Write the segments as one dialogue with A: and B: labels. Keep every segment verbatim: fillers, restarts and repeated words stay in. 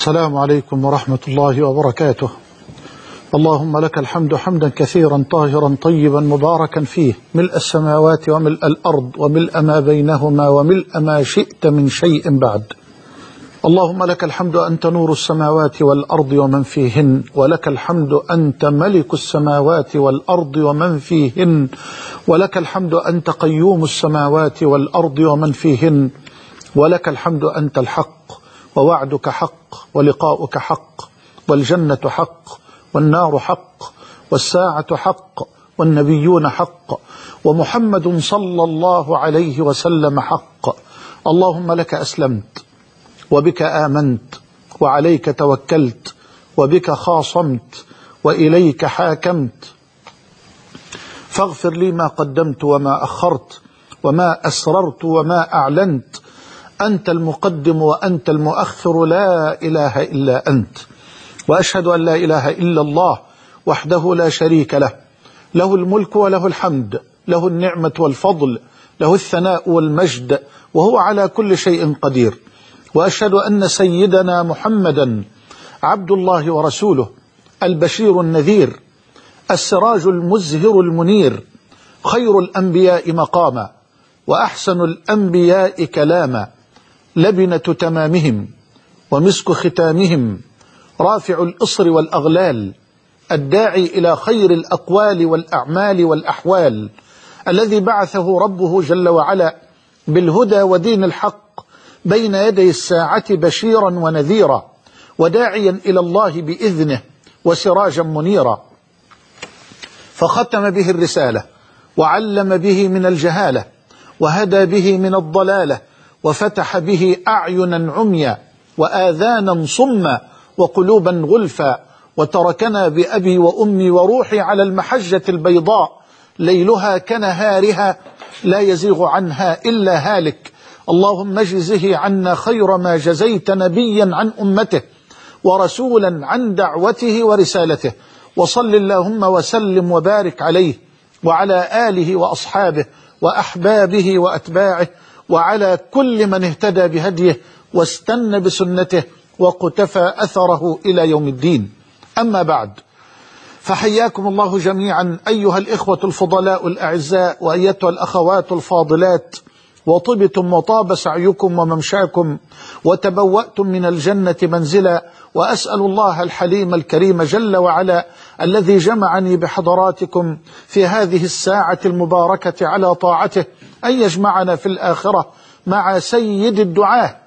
A: السلام عليكم ورحمة الله وبركاته. اللهم لك الحمد حمدا كثيرا طاهرا طيبا مباركا فيه، ملء السماوات وملء الأرض وملء ما بينهما وملء ما شئت من شيء بعد. اللهم لك الحمد أنت نور السماوات والأرض ومن فيهن، ولك الحمد أنت ملك السماوات والأرض ومن فيهن، ولك الحمد أنت قيوم السماوات والأرض ومن فيهن، ولك الحمد أنت الحق ووعدك حق ولقاؤك حق والجنة حق والنار حق والساعة حق والنبيون حق ومحمد صلى الله عليه وسلم حق. اللهم لك أسلمت وبك آمنت وعليك توكلت وبك خاصمت وإليك حاكمت، فاغفر لي ما قدمت وما أخرت وما أسررت وما أعلنت، أنت المقدم وأنت المؤخر، لا إله إلا أنت. وأشهد أن لا إله إلا الله وحده لا شريك له، له الملك وله الحمد، له النعمة والفضل، له الثناء والمجد، وهو على كل شيء قدير. وأشهد أن سيدنا محمدا عبد الله ورسوله، البشير النذير، السراج المزهر المنير، خير الأنبياء مقاما وأحسن الأنبياء كلاما، لبنة تمامهم ومسك ختامهم، رافع الإصر والأغلال، الداعي إلى خير الأقوال والأعمال والأحوال، الذي بعثه ربه جل وعلا بالهدى ودين الحق بين يدي الساعة بشيرا ونذيرا، وداعيا إلى الله بإذنه وسراجا منيرا، فختم به الرسالة وعلم به من الجهالة وهدى به من الضلالة، وفتح به أعينا عميا وآذانا صما وقلوبا غلفا، وتركنا بأبي وأمي وروحي على المحجة البيضاء ليلها كنهارها لا يزيغ عنها إلا هالك. اللهم اجزه عنا خير ما جزيت نبيا عن أمته ورسولا عن دعوته ورسالته، وصل اللهم وسلم وبارك عليه وعلى آله وأصحابه وأحبابه وأتباعه وعلى كل من اهتدى بهديه واستنى بسنته وقتفى أثره إلى يوم الدين. أما بعد، فحياكم الله جميعا أيها الإخوة الفضلاء الأعزاء وأيتها الأخوات الفاضلات، وطبتم وطاب سعيكم وممشاكم وتبوأتم من الجنة منزلا، وأسأل الله الحليم الكريم جل وعلا الذي جمعني بحضراتكم في هذه الساعة المباركة على طاعته أن يجمعنا في الآخرة مع سيد الدعاة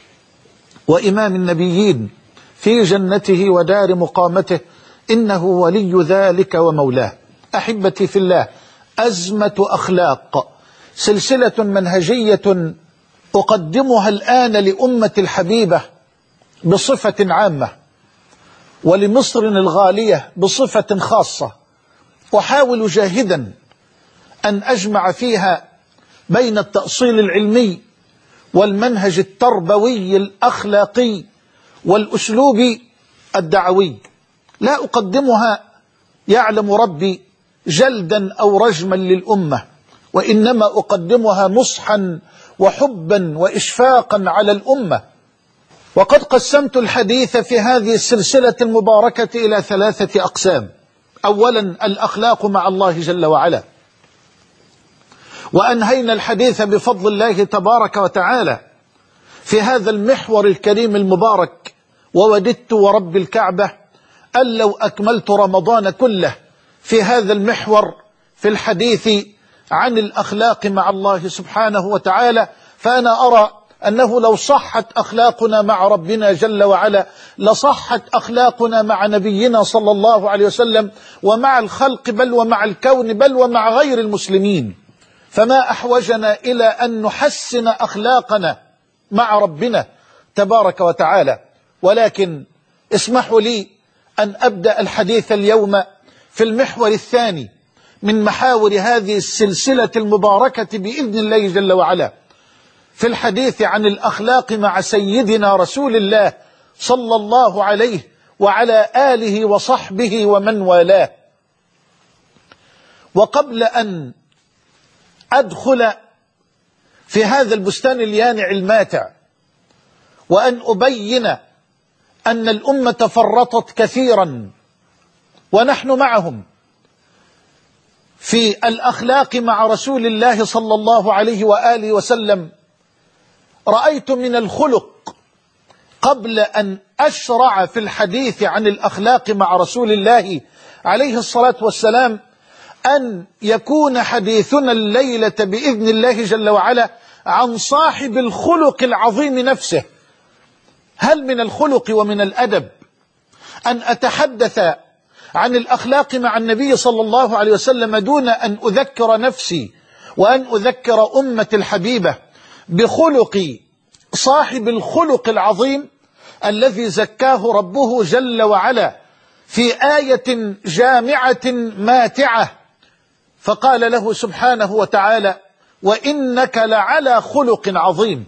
A: وإمام النبيين في جنته ودار مقامته، إنه ولي ذلك ومولاه. أحبتي في الله، أزمة أخلاق، سلسلة منهجية أقدمها الآن لأمة الحبيبة بصفة عامة، ولمصر الغالية بصفة خاصة. أحاول جاهدا أن أجمع فيها بين التأصيل العلمي والمنهج التربوي الأخلاقي والأسلوب الدعوي. لا أقدمها يعلم ربي جلدا أو رجما للأمة، وإنما أقدمها نصحا وحبا وإشفاقا على الأمة. وقد قسمت الحديث في هذه السلسلة المباركة إلى ثلاثة أقسام. أولا، الأخلاق مع الله جل وعلا، وأنهينا الحديث بفضل الله تبارك وتعالى في هذا المحور الكريم المبارك، ووددت ورب الكعبة أن لو أكملت رمضان كله في هذا المحور في الحديث عن الأخلاق مع الله سبحانه وتعالى، فأنا أرى أنه لو صحت أخلاقنا مع ربنا جل وعلا لصحت أخلاقنا مع نبينا صلى الله عليه وسلم ومع الخلق، بل ومع الكون، بل ومع غير المسلمين. فما أحوجنا إلى أن نحسن أخلاقنا مع ربنا تبارك وتعالى. ولكن اسمحوا لي أن أبدأ الحديث اليوم في المحور الثاني من محاور هذه السلسلة المباركة بإذن الله جل وعلا، في الحديث عن الأخلاق مع سيدنا رسول الله صلى الله عليه وعلى آله وصحبه ومن والاه. وقبل أن أدخل في هذا البستان اليانع الماتع وأن أبين أن الأمة فرطت كثيرا ونحن معهم في الأخلاق مع رسول الله صلى الله عليه وآله وسلم. رأيت من الخلق قبل أن أشرع في الحديث عن الأخلاق مع رسول الله عليه الصلاة والسلام أن يكون حديثنا الليلة بإذن الله جل وعلا عن صاحب الخلق العظيم نفسه. هل من الخلق ومن الأدب أن أتحدث عن الأخلاق مع النبي صلى الله عليه وسلم دون أن أذكر نفسي وأن أذكر أمة الحبيبة بخلق صاحب الخلق العظيم الذي زكاه ربه جل وعلا في آية جامعة ماتعة، فقال له سبحانه وتعالى: وإنك لعلى خلق عظيم.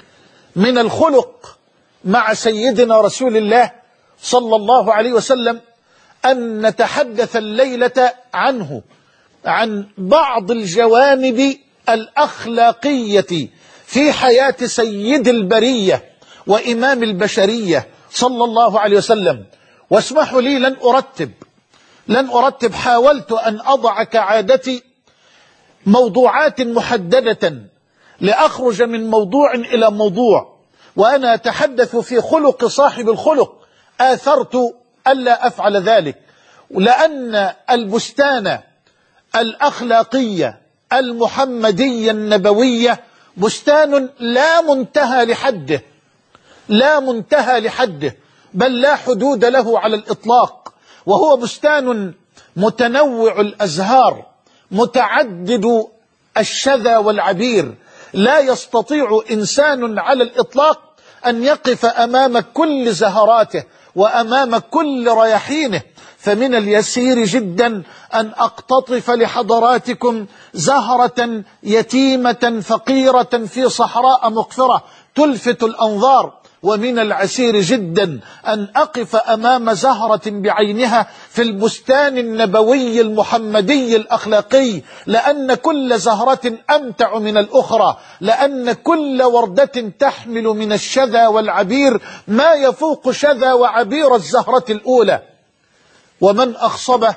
A: من الخلق مع سيدنا رسول الله صلى الله عليه وسلم أن نتحدث الليلة عنه، عن بعض الجوانب الأخلاقية في حياة سيد البرية وإمام البشرية صلى الله عليه وسلم. واسمحوا لي، لن أرتب لن أرتب حاولت أن أضع كعادتي موضوعات محددة لأخرج من موضوع إلى موضوع، وأنا أتحدث في خلق صاحب الخلق آثرت ألا أفعل ذلك، لأن البستان الأخلاقية المحمدية النبوية بستان لا منتهى لحده لا منتهى لحده بل لا حدود له على الإطلاق، وهو بستان متنوع الأزهار متعدد الشذا والعبير، لا يستطيع إنسان على الإطلاق أن يقف أمام كل زهراته وأمام كل رياحينه. فمن اليسير جدا أن أقتطف لحضراتكم زهرة يتيمة فقيرة في صحراء مقفرة تلفت الأنظار، ومن العسير جدا أن أقف أمام زهرة بعينها في البستان النبوي المحمدي الأخلاقي، لأن كل زهرة أمتع من الأخرى، لأن كل وردة تحمل من الشذا والعبير ما يفوق شذا وعبير الزهرة الأولى. ومن أخصبه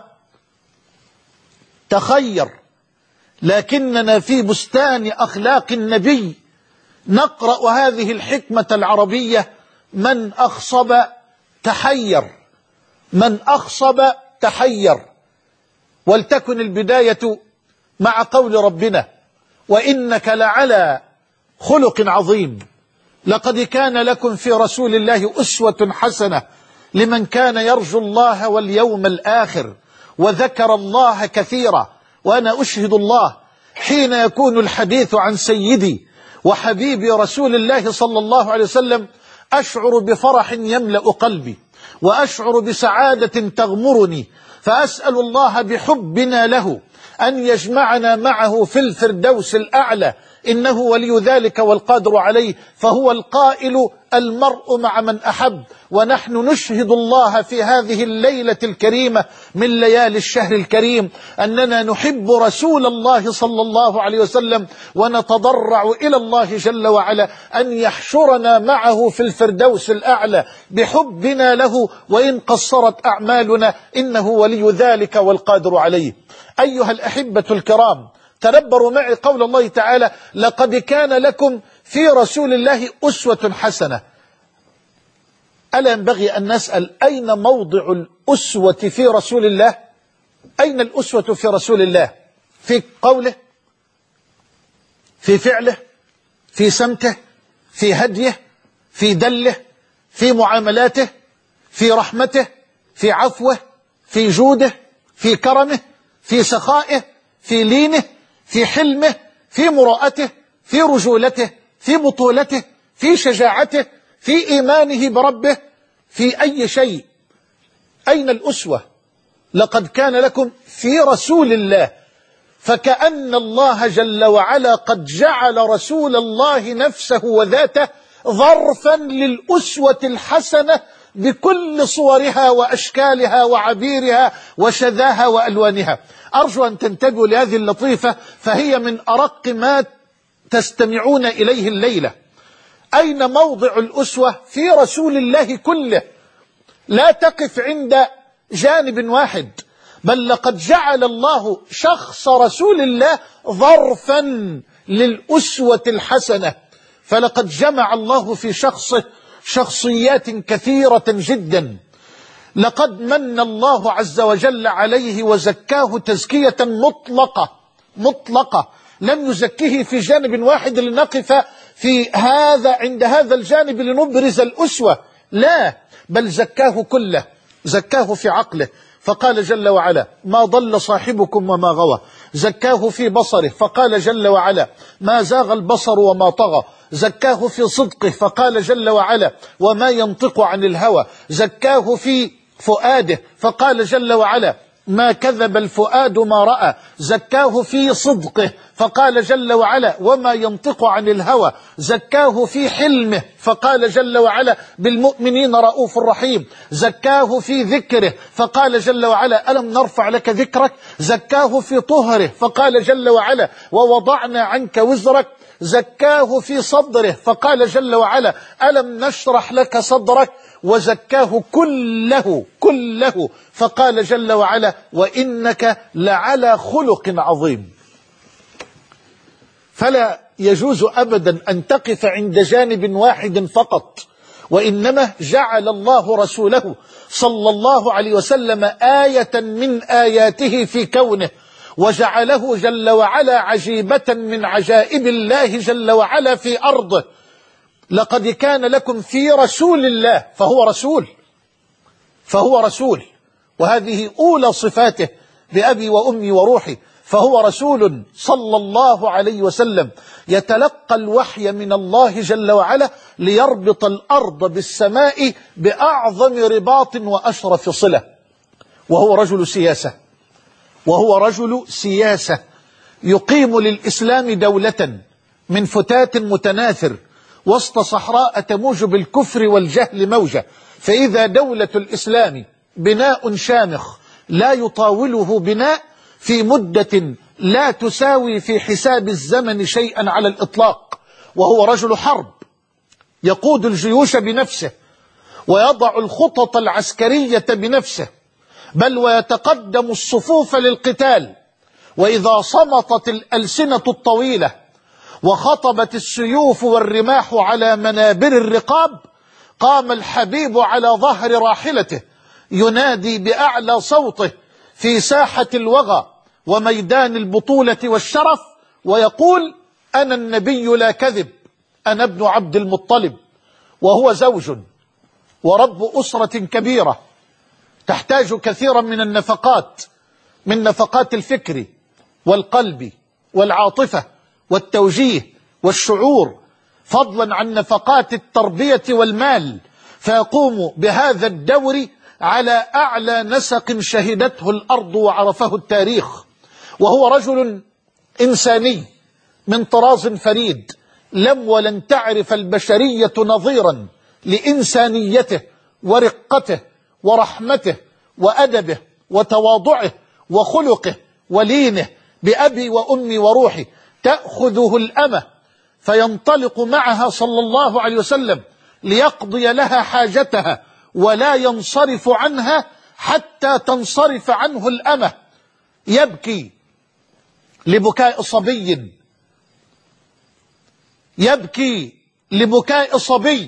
A: تخير، لكننا في بستان أخلاق النبي نقرأ هذه الحكمة العربية: من أخصب تحير، من أخصب تحير. ولتكن البداية مع قول ربنا: وإنك لعلى خلق عظيم. لقد كان لكم في رسول الله أسوة حسنة لمن كان يرجو الله واليوم الآخر وذكر الله كثيرا. وأنا أشهد الله حين يكون الحديث عن سيدي وحبيبي رسول الله صلى الله عليه وسلم أشعر بفرح يملأ قلبي، وأشعر بسعادة تغمرني، فأسأل الله بحبنا له أن يجمعنا معه في الفردوس الأعلى، إنه ولي ذلك والقادر عليه. فهو القائل: المرء مع من أحب. ونحن نشهد الله في هذه الليلة الكريمة من ليالي الشهر الكريم أننا نحب رسول الله صلى الله عليه وسلم، ونتضرع إلى الله جل وعلا أن يحشرنا معه في الفردوس الأعلى بحبنا له، وإن قصرت أعمالنا إنه ولي ذلك والقادر عليه. أيها الأحبة الكرام، تدبروا معي قول الله تعالى: لقد كان لكم في رسول الله أسوة حسنة. ألا ينبغي أن نسأل: أين موضع الأسوة في رسول الله؟ أين الأسوة في رسول الله؟ في قوله، في فعله، في سمته، في هديه، في دله، في معاملاته، في رحمته، في عفوه، في جوده، في كرمه، في سخائه، في لينه، في حلمه، في مراءته، في رجولته، في بطولته، في شجاعته، في إيمانه بربه، في أي شيء. أين الأسوة؟ لقد كان لكم في رسول الله. فكأن الله جل وعلا قد جعل رسول الله نفسه وذاته ظرفا للأسوة الحسنة بكل صورها وأشكالها وعبيرها وشذاها وألوانها. أرجو أن تنتبهوا لهذه اللطيفة، فهي من أرق ما تستمعون إليه الليلة. أين موضع الأسوة في رسول الله كله لا تقف عند جانب واحد، بل لقد جعل الله شخص رسول الله ظرفا للأسوة الحسنة، فلقد جمع الله في شخصه شخصيات كثيرة جدا. لقد من الله عز وجل عليه وزكاه تزكية مطلقة مطلقة، لم يزكيه في جانب واحد لنقف في هذا عند هذا الجانب لنبرز الأسوة، لا، بل زكاه كله، زكاه في عقله، فقال جل وعلا ما ضل صاحبكم وما غوى. زكاه في بصره، فقال جل وعلا ما زاغ البصر وما طغى. زكاه في صدقه، فقال جل وعلا وما ينطق عن الهوى. زكاه في فؤاده، فقال جل وعلا ما كذب الفؤاد ما رأى. زكاه في صدقه، فقال جل وعلا وما ينطق عن الهوى. زكاه في حلمه، فقال جل وعلا بالمؤمنين رؤوف رحيم. زكاه في ذكره، فقال جل وعلا ألم نرفع لك ذكرك. زكاه في طهره، فقال جل وعلا ووضعنا عنك وزرك. زكاه في صدره، فقال جل وعلا ألم نشرح لك صدرك. وزكاه كله كله، فقال جل وعلا وإنك لعلى خلق عظيم. فلا يجوز أبدا أن تقف عند جانب واحد فقط، وإنما جعل الله رسوله صلى الله عليه وسلم آية من آياته في كونه، وجعله جل وعلا عجيبة من عجائب الله جل وعلا في أرضه. لقد كان لكم في رسول الله، فهو رسول فهو رسول وهذه أولى صفاته بأبي وأمي وروحي، فهو رسول صلى الله عليه وسلم يتلقى الوحي من الله جل وعلا ليربط الأرض بالسماء بأعظم رباط وأشرف صلة. وهو رجل سياسة وهو رجل سياسة يقيم للإسلام دولة من فتات متناثر وسط صحراء تموج بالكفر والجهل موجة. فإذا دولة الإسلام بناء شامخ لا يطاوله بناء في مدة لا تساوي في حساب الزمن شيئا على الإطلاق. وهو رجل حرب يقود الجيوش بنفسه ويضع الخطط العسكرية بنفسه، بل ويتقدم الصفوف للقتال. وإذا صمتت الألسنة الطويلة وخطبت السيوف والرماح على منابر الرقاب، قام الحبيب على ظهر راحلته ينادي بأعلى صوته في ساحة الوغى وميدان البطولة والشرف، ويقول أنا النبي لا كذب، أنا ابن عبد المطلب. وهو زوج ورب أسرة كبيرة تحتاج كثيرا من النفقات، من نفقات الفكر والقلب والعاطفة والتوجيه والشعور، فضلا عن نفقات التربية والمال، فيقوم بهذا الدور على أعلى نسق شهدته الأرض وعرفه التاريخ. وهو رجل إنساني من طراز فريد، لم ولن تعرف البشرية نظيرا لإنسانيته ورقته ورحمته وأدبه وتواضعه وخلقه ولينه. بأبي وأمي وروحي تأخذه الأمة فينطلق معها صلى الله عليه وسلم ليقضي لها حاجتها، ولا ينصرف عنها حتى تنصرف عنه الأمة. يبكي لبكاء صبي يبكي لبكاء صبي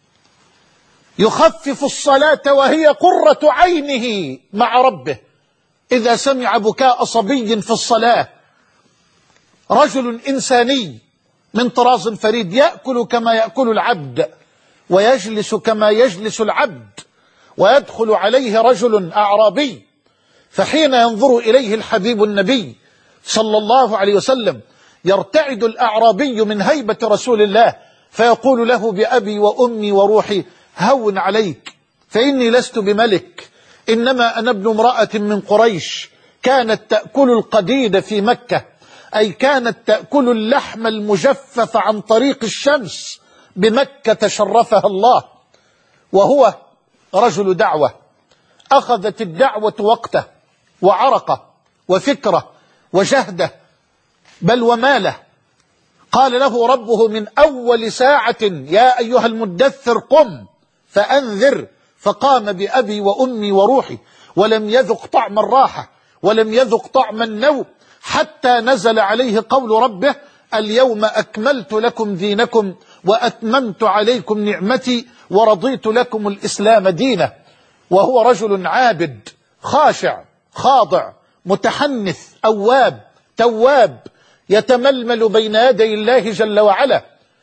A: يخفف الصلاة وهي قرة عينه مع ربه إذا سمع بكاء صبي في الصلاة. رجل إنساني من طراز فريد، يأكل كما يأكل العبد ويجلس كما يجلس العبد. ويدخل عليه رجل أعرابي، فحين ينظر إليه الحبيب النبي صلى الله عليه وسلم يرتعد الأعرابي من هيبة رسول الله، فيقول له بأبي وأمي وروحي هون عليك، فإني لست بملك، إنما أنا ابن امرأة من قريش كانت تأكل القديد في مكة، أي كانت تأكل اللحم المجفف عن طريق الشمس بمكة شرفها الله. وهو رجل دعوة، أخذت الدعوة وقته وعرقه وفكره وجهده بل وماله. قال له ربه من أول ساعة يا أيها المدثر قم فأنذر فقام بأبي وأمي وروحي، ولم يذق طعم الراحة ولم يذق طعم النوم حتى نزل عليه قول ربه: اليوم أكملت لكم دينكم وأتممت عليكم نعمتي ورضيت لكم الإسلام دينا. وهو رجل عابد خاشع خاضع متحنث أواب تواب، يتململ بين يدي الله جل وعلا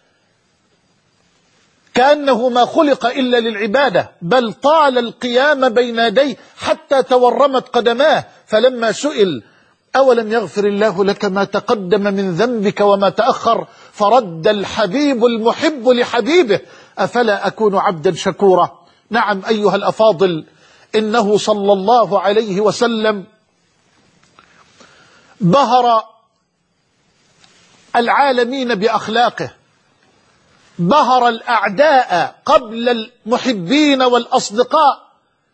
A: كأنه ما خلق إلا للعبادة، بل طال القيام بين يديه حتى تورمت قدماه. فلما سئل: أولم يغفر الله لك ما تقدم من ذنبك وما تأخر؟ فرد الحبيب المحب لحبيبه: أفلا أكون عبدا شكورا؟ نعم أيها الأفاضل، إنه صلى الله عليه وسلم بهر العالمين بأخلاقه، بهر الأعداء قبل المحبين والأصدقاء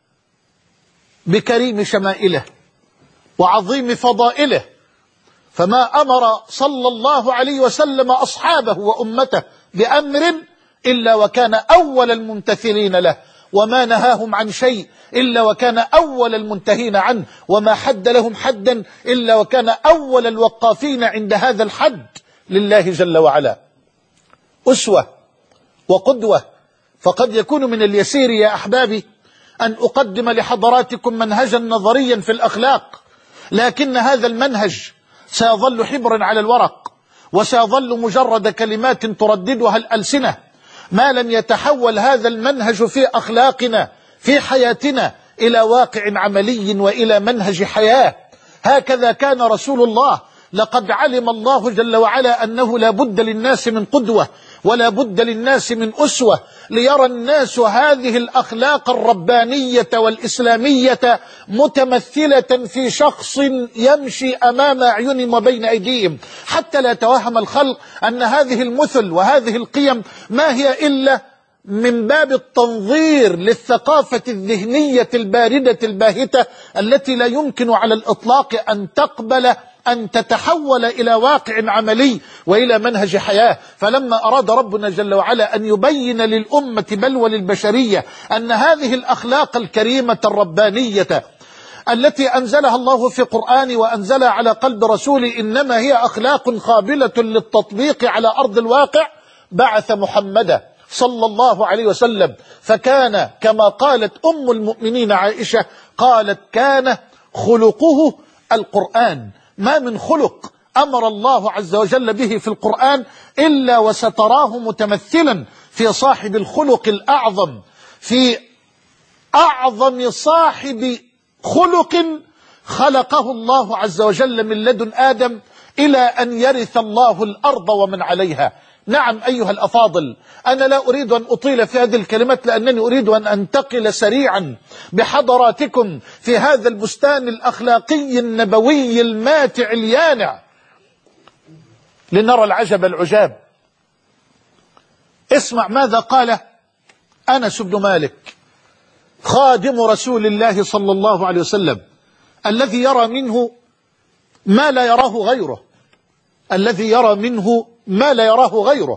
A: بكريم شمائله وعظيم فضائله. فما أمر صلى الله عليه وسلم أصحابه وأمته بأمر إلا وكان أول الممتثلين له، وما نهاهم عن شيء إلا وكان أول المنتهين عنه، وما حد لهم حدا إلا وكان أول الوقافين عند هذا الحد لله جل وعلا. أسوة وقدوة. فقد يكون من اليسير يا أحبابي أن أقدم لحضراتكم منهجا نظريا في الأخلاق، لكن هذا المنهج سيظل حبرا على الورق، وسيظل مجرد كلمات ترددها الألسنة، ما لم يتحول هذا المنهج في أخلاقنا في حياتنا إلى واقع عملي وإلى منهج حياة. هكذا كان رسول الله. لقد علم الله جل وعلا أنه لا بد للناس من قدوة ولا بد للناس من أسوة، ليرى الناس هذه الأخلاق الربانية والإسلامية متمثلة في شخص يمشي أمام أعينهم وبين أيديهم، حتى لا توهم الخلق أن هذه المثل وهذه القيم ما هي إلا من باب التنظير للثقافة الذهنية الباردة الباهتة التي لا يمكن على الإطلاق أن تقبل أن تتحول إلى واقع عملي وإلى منهج حياة. فلما أراد ربنا جل وعلا أن يبين للأمة بل وللبشرية أن هذه الأخلاق الكريمة الربانية التي أنزلها الله في قرآن وأنزلها على قلب رسوله إنما هي أخلاق قابلة للتطبيق على أرض الواقع، بعث محمدا صلى الله عليه وسلم. فكان كما قالت أم المؤمنين عائشة، قالت: كان خلقه القرآن. ما من خلق أمر الله عز وجل به في القرآن إلا وستراه متمثلا في صاحب الخلق الأعظم، في أعظم صاحب خلق خلقه الله عز وجل من لدن آدم إلى أن يرث الله الأرض ومن عليها. نعم أيها الأفاضل، أنا لا أريد أن أطيل في هذه الكلمات، لأنني أريد أن أنتقل سريعا بحضراتكم في هذا البستان الأخلاقي النبوي الماتع اليانع لنرى العجب العجاب. اسمع ماذا قال أنس بن مالك خادم رسول الله صلى الله عليه وسلم، الذي يرى منه ما لا يراه غيره، الذي يرى منه ما لا يراه غيره.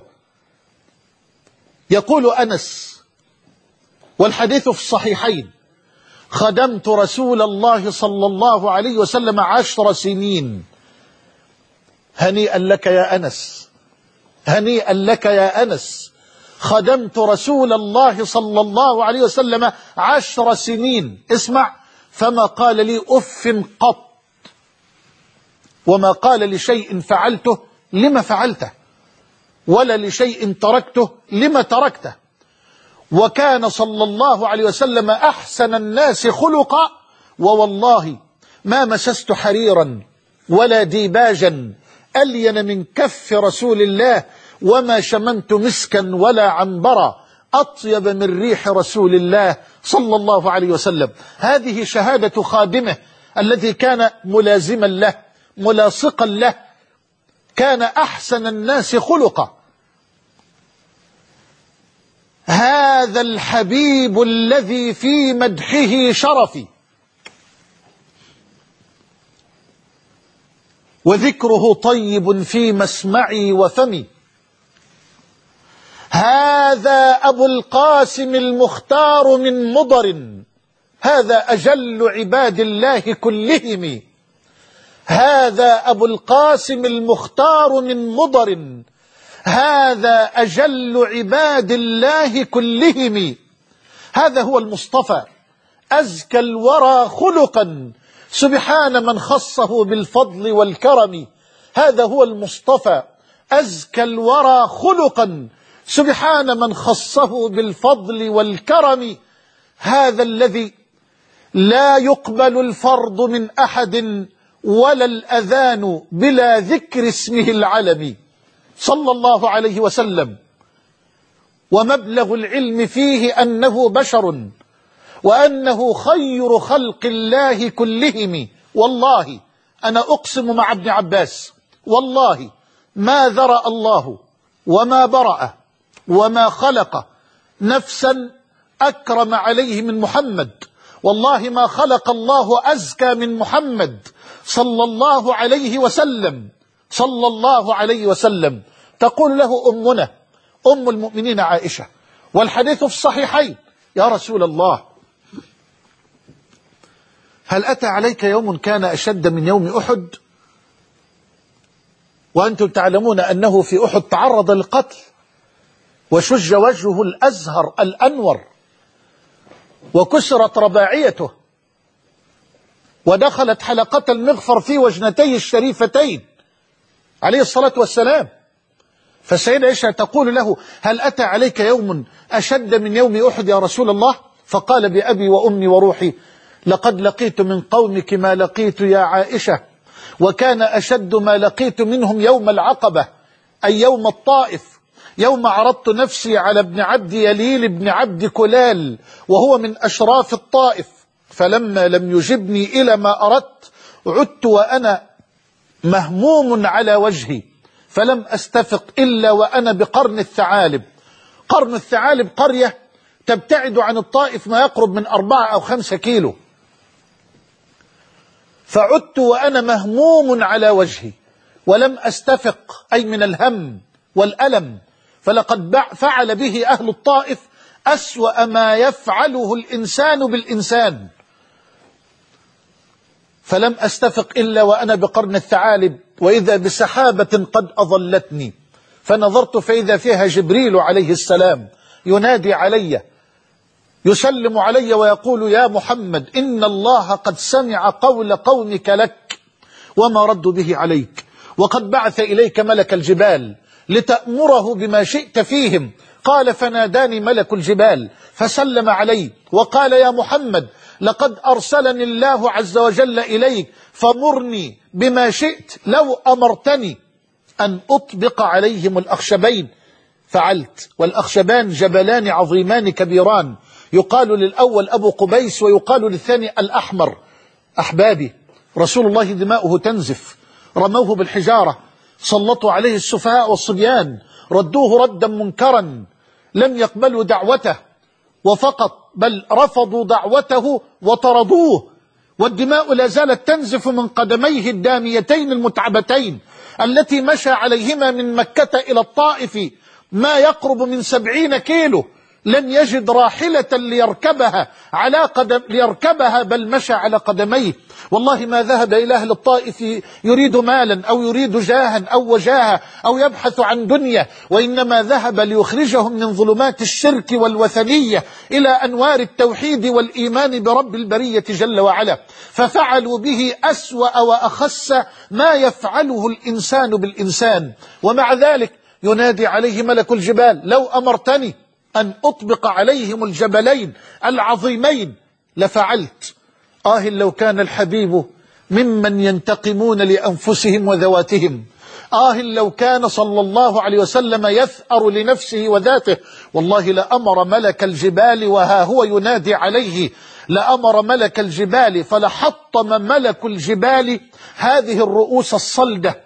A: يقول أنس والحديث في الصحيحين: خدمت رسول الله صلى الله عليه وسلم عشر سنين. هنيئا لك يا أنس، هنيئا لك يا أنس، خدمت رسول الله صلى الله عليه وسلم عشر سنين. اسمع: فما قال لي أف قط، وما قال لشيء فعلته لما فعلته، ولا لشيء تركته لما تركته. وكان صلى الله عليه وسلم أحسن الناس خلقا، ووالله ما مسست حريرا ولا ديباجا ألين من كف رسول الله، وما شممت مسكا ولا عنبرا أطيب من ريح رسول الله صلى الله عليه وسلم. هذه شهادة خادمه الذي كان ملازما له ملاصقا له، كان أحسن الناس خلقا. هذا الحبيب الذي في مدحه شرفي وذكره طيب في مسمعي وفمي، هذا أبو القاسم المختار من مضر، هذا أجل عباد الله كلهم. هذا أبو القاسم المختار من مضر، هذا أجل عباد الله كلهم. هذا هو المصطفى أزكى الورى خلقا، سبحان من خصه بالفضل والكرم. هذا هو المصطفى أزكى الورى خلقا، سبحان من خصه بالفضل والكرم. هذا الذي لا يقبل الفرض من أحد ولا الأذان بلا ذكر اسمه العلم، صلى الله عليه وسلم. ومبلغ العلم فيه أنه بشر، وأنه خير خلق الله كلهم. والله أنا أقسم مع ابن عباس، والله ما ذرأ الله وما برأ وما خلق نفسا أكرم عليه من محمد. والله ما خلق الله أزكى من محمد صلى الله عليه وسلم، صلى الله عليه وسلم. تقول له أمنا أم المؤمنين عائشة، والحديث في الصحيحين: يا رسول الله، هل أتى عليك يوم كان أشد من يوم أحد؟ وأنتم تعلمون أنه في أحد تعرض للقتل، وشج وجهه الأزهر الأنور، وكسرت رباعيته، ودخلت حلقة المغفر في وجنتيه الشريفتين عليه الصلاة والسلام. فالسيدة عائشة تقول له: هل أتى عليك يوم أشد من يوم أحد يا رسول الله؟ فقال: بأبي وأمي وروحي لقد لقيت من قومك ما لقيت يا عائشة، وكان أشد ما لقيت منهم يوم العقبة، أي يوم الطائف، يوم عرضت نفسي على ابن عبد يليل بن عبد كلال وهو من أشراف الطائف، فلما لم يجبني إلى ما أردت عدت وأنا مهموم على وجهي، فلم أستفق إلا وأنا بقرن الثعالب. قرن الثعالب قرية تبتعد عن الطائف ما يقرب من أربعة أو خمسة كيلو. فعدت وأنا مهموم على وجهي ولم أستفق، أي من الهم والألم. فلقد فعل به أهل الطائف أسوأ ما يفعله الإنسان بالإنسان. فلم أستفق إلا وأنا بقرن الثعالب، وإذا بسحابة قد أظلتني، فنظرت فإذا فيها جبريل عليه السلام ينادي علي، يسلم علي ويقول: يا محمد، إن الله قد سمع قول قومك لك وما ردوا به عليك، وقد بعث إليك ملك الجبال لتأمره بما شئت فيهم. قال: فناداني ملك الجبال فسلم علي وقال: يا محمد، لقد أرسلني الله عز وجل إليك فمرني بما شئت، لو أمرتني أن أطبق عليهم الأخشبين فعلت. والأخشبان جبلان عظيمان كبيران، يقال للأول أبو قبيس ويقال للثاني الأحمر. أحبابي، رسول الله دماؤه تنزف، رموه بالحجارة، سلطوا عليه السفهاء والصبيان، ردوه ردا منكرا، لم يقبلوا دعوته وفقط، بل رفضوا دعوته وطردوه. والدماء لا زالت تنزف من قدميه الداميتين المتعبتين التي مشى عليهما من مكة إلى الطائف ما يقرب من سبعين كيلو، لم يجد راحلة ليركبها على قدم ليركبها بل مشى على قدميه. والله ما ذهب إلى أهل الطائف يريد مالا أو يريد جاها أو وجاهة أو يبحث عن دنيا، وإنما ذهب ليخرجهم من ظلمات الشرك والوثنية إلى أنوار التوحيد والإيمان برب البرية جل وعلا. ففعلوا به أسوأ وأخس ما يفعله الإنسان بالإنسان. ومع ذلك ينادي عليه ملك الجبال: لو أمرتني أن أطبق عليهم الجبلين العظيمين لفعلت. آه لو كان الحبيب ممن ينتقمون لأنفسهم وذواتهم، آه لو كان صلى الله عليه وسلم يثأر لنفسه وذاته، والله لأمر ملك الجبال وها هو ينادي عليه، لأمر ملك الجبال فلحطم ملك الجبال هذه الرؤوس الصلدة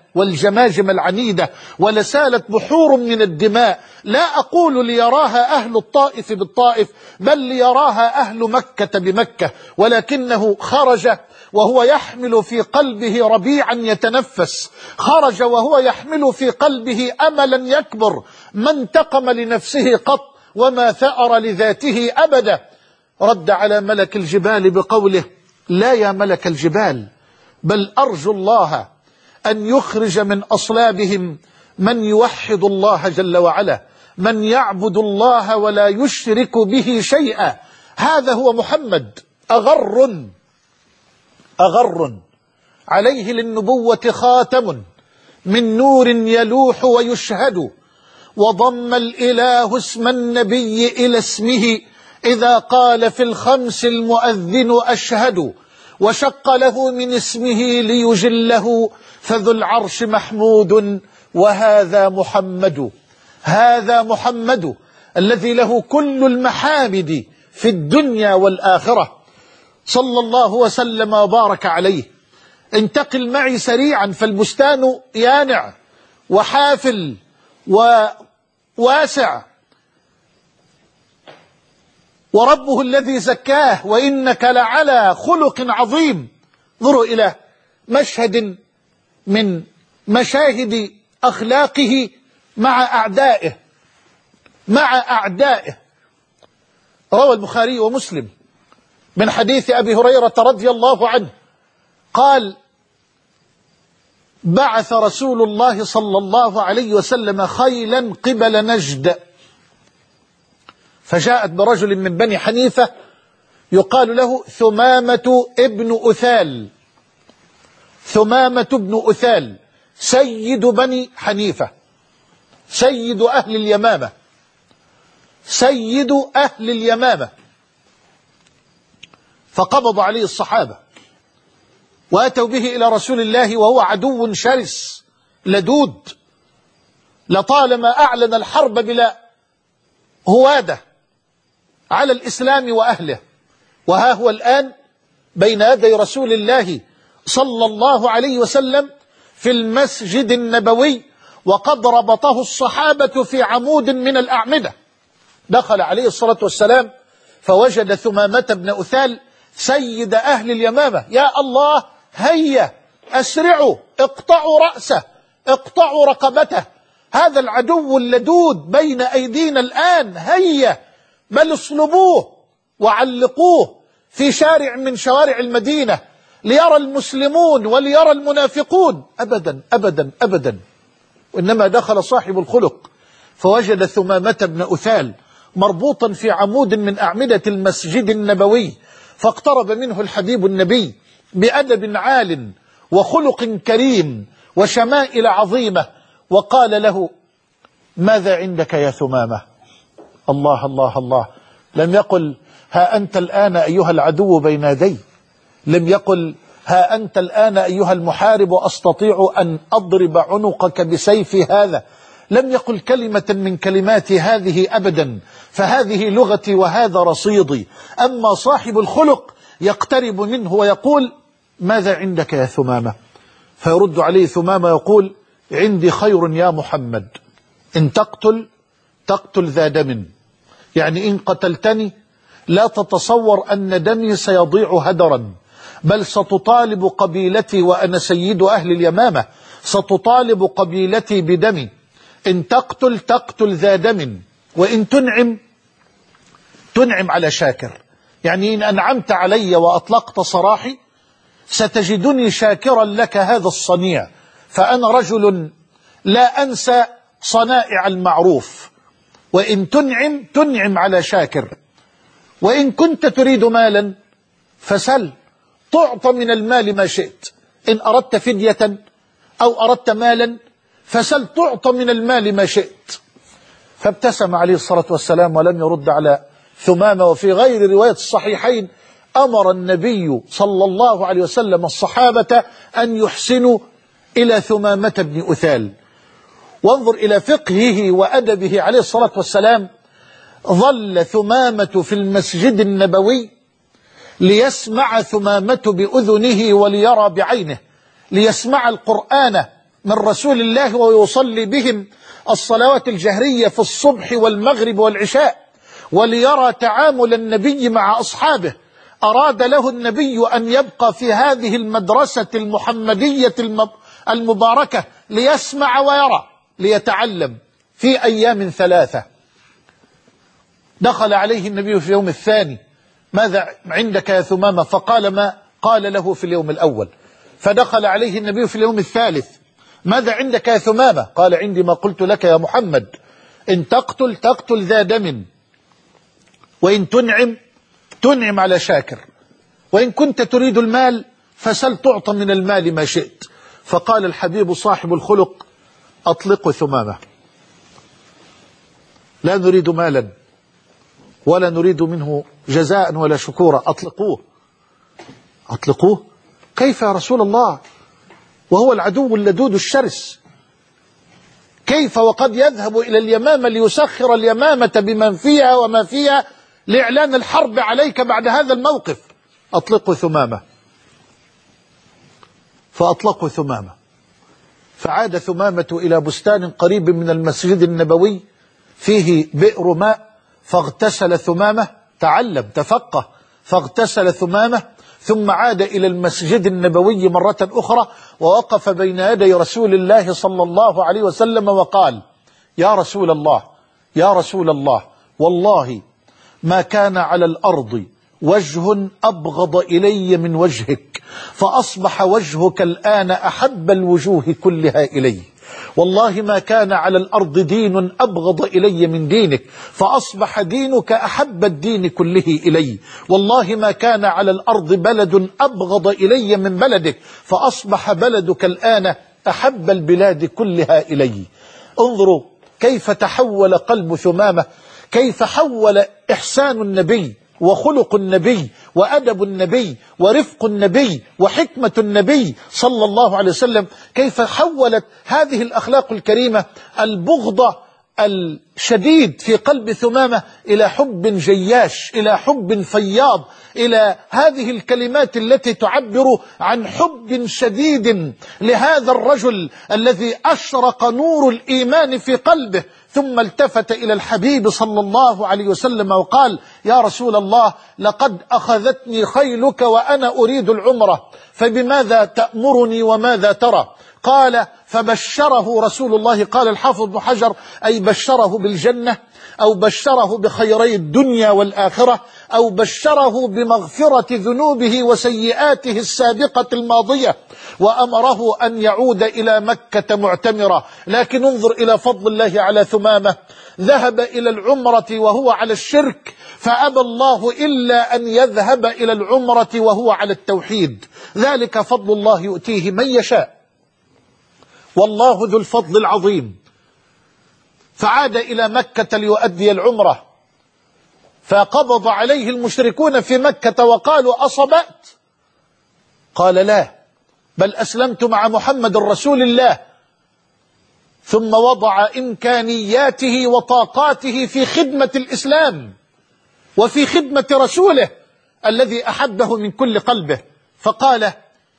A: والجماجم العنيدة، ولسالت بحور من الدماء، لا أقول ليراها أهل الطائف بالطائف، بل ليراها أهل مكة بمكة، ولكنه خرج وهو يحمل في قلبه ربيعا يتنفس، خرج وهو يحمل في قلبه أملا يكبر، ما انتقم لنفسه قط وما ثأر لذاته أبدا. رد على ملك الجبال بقوله: لا يا ملك الجبال، بل أرجو الله أن يخرج من أصلابهم من يوحد الله جل وعلا، من يعبد الله ولا يشرك به شيئا. هذا هو محمد، أغر أغر عليه للنبوة خاتم من نور يلوح ويشهد، وضم الإله اسم النبي إلى اسمه إذا قال في الخمس المؤذن أشهد، وشق له من اسمه ليجله فذو العرش محمود، وهذا محمد. هذا محمد الذي له كل المحامد في الدنيا والآخرة، صلى الله وسلم وبارك عليه. انتقل معي سريعا، فالبستان يانع وحافل وواسع، وربه الذي زكاه، وإنك لعلى خلق عظيم. انظروا إلى مشهد من مشاهد أخلاقه مع أعدائه مع أعدائه روى البخاري ومسلم من حديث أبي هريرة رضي الله عنه قال: بعث رسول الله صلى الله عليه وسلم خيلا قبل نجد، فجاءت برجل من بني حنيفة يقال له ثمامة ابن أثال ثمامة ابن أثال سيد بني حنيفة، سيد أهل اليمامة سيد أهل اليمامة فقبض عليه الصحابة وأتوا به إلى رسول الله وهو عدو شرس لدود، لطالما أعلن الحرب بلا هوادة على الإسلام وأهله، وها هو الآن بين يدي رسول الله صلى الله عليه وسلم في المسجد النبوي، وقد ربطه الصحابة في عمود من الأعمدة. دخل عليه الصلاة والسلام فوجد ثمامة بن أثال سيد أهل اليمامة. يا الله، هيا أسرعوا، اقطعوا رأسه، اقطعوا رقبته، هذا العدو اللدود بين أيدينا الآن، هيا بل اصلبوه وعلقوه في شارع من شوارع المدينة ليرى المسلمون وليرى المنافقون. أبدا أبدا أبدا. وإنما دخل صاحب الخلق فوجد ثمامة بن أثال مربوطا في عمود من أعمدة المسجد النبوي، فاقترب منه الحبيب النبي بأدب عال وخلق كريم وشمائل عظيمة، وقال له: ماذا عندك يا ثمامة؟ الله الله الله، لم يقل ها أنت الآن أيها العدو بين يدي، لم يقل ها أنت الآن أيها المحارب أستطيع أن أضرب عنقك بسيفي هذا، لم يقل كلمة من كلمات هذه أبدا، فهذه لغتي وهذا رصيدي. أما صاحب الخلق يقترب منه ويقول: ماذا عندك يا ثمامة؟ فيرد عليه ثمامة يقول: عندي خير يا محمد، إن تقتل تقتل ذا دم، يعني إن قتلتني لا تتصور أن دمي سيضيع هدرا، بل ستطالب قبيلتي وأنا سيد أهل اليمامة، ستطالب قبيلتي بدمي. إن تقتل تقتل ذا دم، وإن تنعم تنعم على شاكر، يعني إن أنعمت علي وأطلقت سراحي ستجدني شاكرا لك هذا الصنيع، فأنا رجل لا أنسى صنائع المعروف. وإن تنعم تنعم على شاكر، وإن كنت تريد مالا فسل، تعطى من المال ما شئت، إن أردت فدية أو أردت مالا فسل تعطى من المال ما شئت. فابتسم عليه الصلاة والسلام ولم يرد على ثمامة. وفي غير رواية الصحيحين أمر النبي صلى الله عليه وسلم الصحابة أن يحسنوا إلى ثمامة بن أثال. وانظر إلى فقهه وأدبه عليه الصلاة والسلام، ظل ثمامة في المسجد النبوي ليسمع ثمامة بأذنه وليرى بعينه، ليسمع القرآن من رسول الله ويصلي بهم الصلوات الجهرية في الصبح والمغرب والعشاء، وليرى تعامل النبي مع أصحابه، أراد له النبي أن يبقى في هذه المدرسة المحمدية المباركة ليسمع ويرى، ليتعلم. في أيام ثلاثة دخل عليه النبي في اليوم الثاني: ماذا عندك يا ثمامة؟ فقال ما قال له في اليوم الأول. فدخل عليه النبي في اليوم الثالث: ماذا عندك يا ثمامة؟ قال: عندي ما قلت لك يا محمد، إن تقتل تقتل ذا دم، وإن تنعم تنعم على شاكر، وإن كنت تريد المال فسل تعطى من المال ما شئت. فقال الحبيب صاحب الخلق: أطلقوا ثمامة، لا نريد مالا ولا نريد منه جزاء ولا شكورا، أطلقوه. أطلقوه؟ كيف يا رسول الله وهو العدو اللدود الشرس؟ كيف وقد يذهب إلى اليمامة ليسخر اليمامة بمن فيها وما فيها لإعلان الحرب عليك بعد هذا الموقف؟ أطلقوا ثمامة. فأطلقوا ثمامة، فعاد ثمامة إلى بستان قريب من المسجد النبوي فيه بئر ماء، فاغتسل ثمامة، تعلم تفقه، فاغتسل ثمامة، ثم عاد إلى المسجد النبوي مرة أخرى، ووقف بين يدي رسول الله صلى الله عليه وسلم وقال: يا رسول الله، يا رسول الله، والله ما كان على الأرض وجه أبغض إلي من وجهك، فأصبح وجهك الآن أحب الوجوه كلها إلي. والله ما كان على الأرض دين أبغض إلي من دينك، فأصبح دينك أحب الدين كله إلي. والله ما كان على الأرض بلد أبغض إلي من بلدك، فأصبح بلدك الآن أحب البلاد كلها إلي. انظروا كيف تحول قلب ثمامة، كيف حول إحسان النبي وخلق النبي وأدب النبي ورفق النبي وحكمة النبي صلى الله عليه وسلم، كيف حولت هذه الأخلاق الكريمة البغض الشديد في قلب ثمامة إلى حب جياش، إلى حب فياض، إلى هذه الكلمات التي تعبر عن حب شديد لهذا الرجل الذي أشرق نور الإيمان في قلبه. ثم التفت إلى الحبيب صلى الله عليه وسلم وقال: يا رسول الله، لقد أخذتني خيلك وأنا أريد العمرة، فبماذا تأمرني وماذا ترى؟ قال: فبشره رسول الله، قال الحافظ ابن حجر: أي بشره بالجنة، أو بشره بخيري الدنيا والآخرة، أو بشره بمغفرة ذنوبه وسيئاته السابقة الماضية، وأمره أن يعود إلى مكة معتمرا. لكن انظر إلى فضل الله على ثمامة، ذهب إلى العمرة وهو على الشرك، فأبى الله إلا أن يذهب إلى العمرة وهو على التوحيد. ذلك فضل الله يؤتيه من يشاء، والله ذو الفضل العظيم. فعاد إلى مكة ليؤدي العمرة، فقبض عليه المشركون في مكة وقالوا: أصبأت؟ قال: لا، بل أسلمت مع محمد رسول الله. ثم وضع إمكانياته وطاقاته في خدمة الإسلام وفي خدمة رسوله الذي أحبه من كل قلبه، فقال: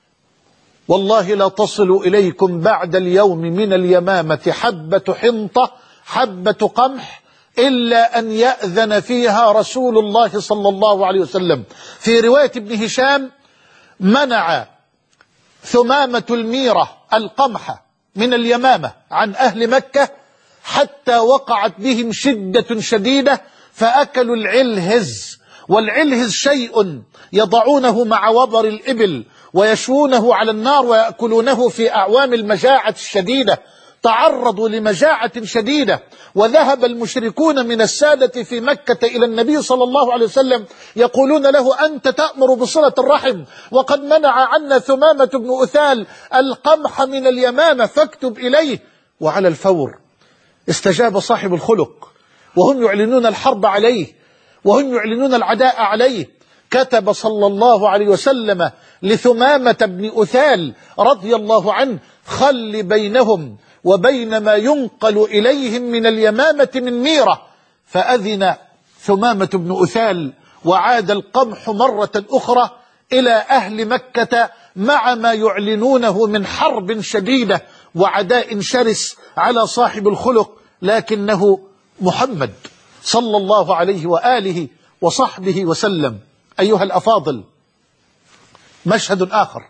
A: والله لا تصل إليكم بعد اليوم من اليمامة حبة حنطة، حبة قمح، إلا أن يأذن فيها رسول الله صلى الله عليه وسلم. في رواية ابن هشام: منع ثمامة الميرة القمح من اليمامة عن أهل مكة حتى وقعت بهم شدة شديدة، فأكلوا العلهز، والعلهز شيء يضعونه مع وبر الإبل ويشوونه على النار ويأكلونه في أعوام المجاعة الشديدة. تعرضوا لمجاعة شديدة، وذهب المشركون من السادة في مكة إلى النبي صلى الله عليه وسلم يقولون له: أنت تأمر بصلة الرحم، وقد منع عنا ثمامة بن أثال القمح من اليمامة، فاكتب إليه. وعلى الفور استجاب صاحب الخلق، وهم يعلنون الحرب عليه وهم يعلنون العداء عليه. كتب صلى الله عليه وسلم لثمامة بن أثال رضي الله عنه: خل بينهم وبين ما ينقل إليهم من اليمامة من ميرة. فأذن ثمامة بن أثال، وعاد القمح مرة أخرى إلى أهل مكة مع ما يعلنونه من حرب شديدة وعداء شرس على صاحب الخلق، لكنه محمد صلى الله عليه وآله وصحبه وسلم. أيها الأفاضل، مشهد آخر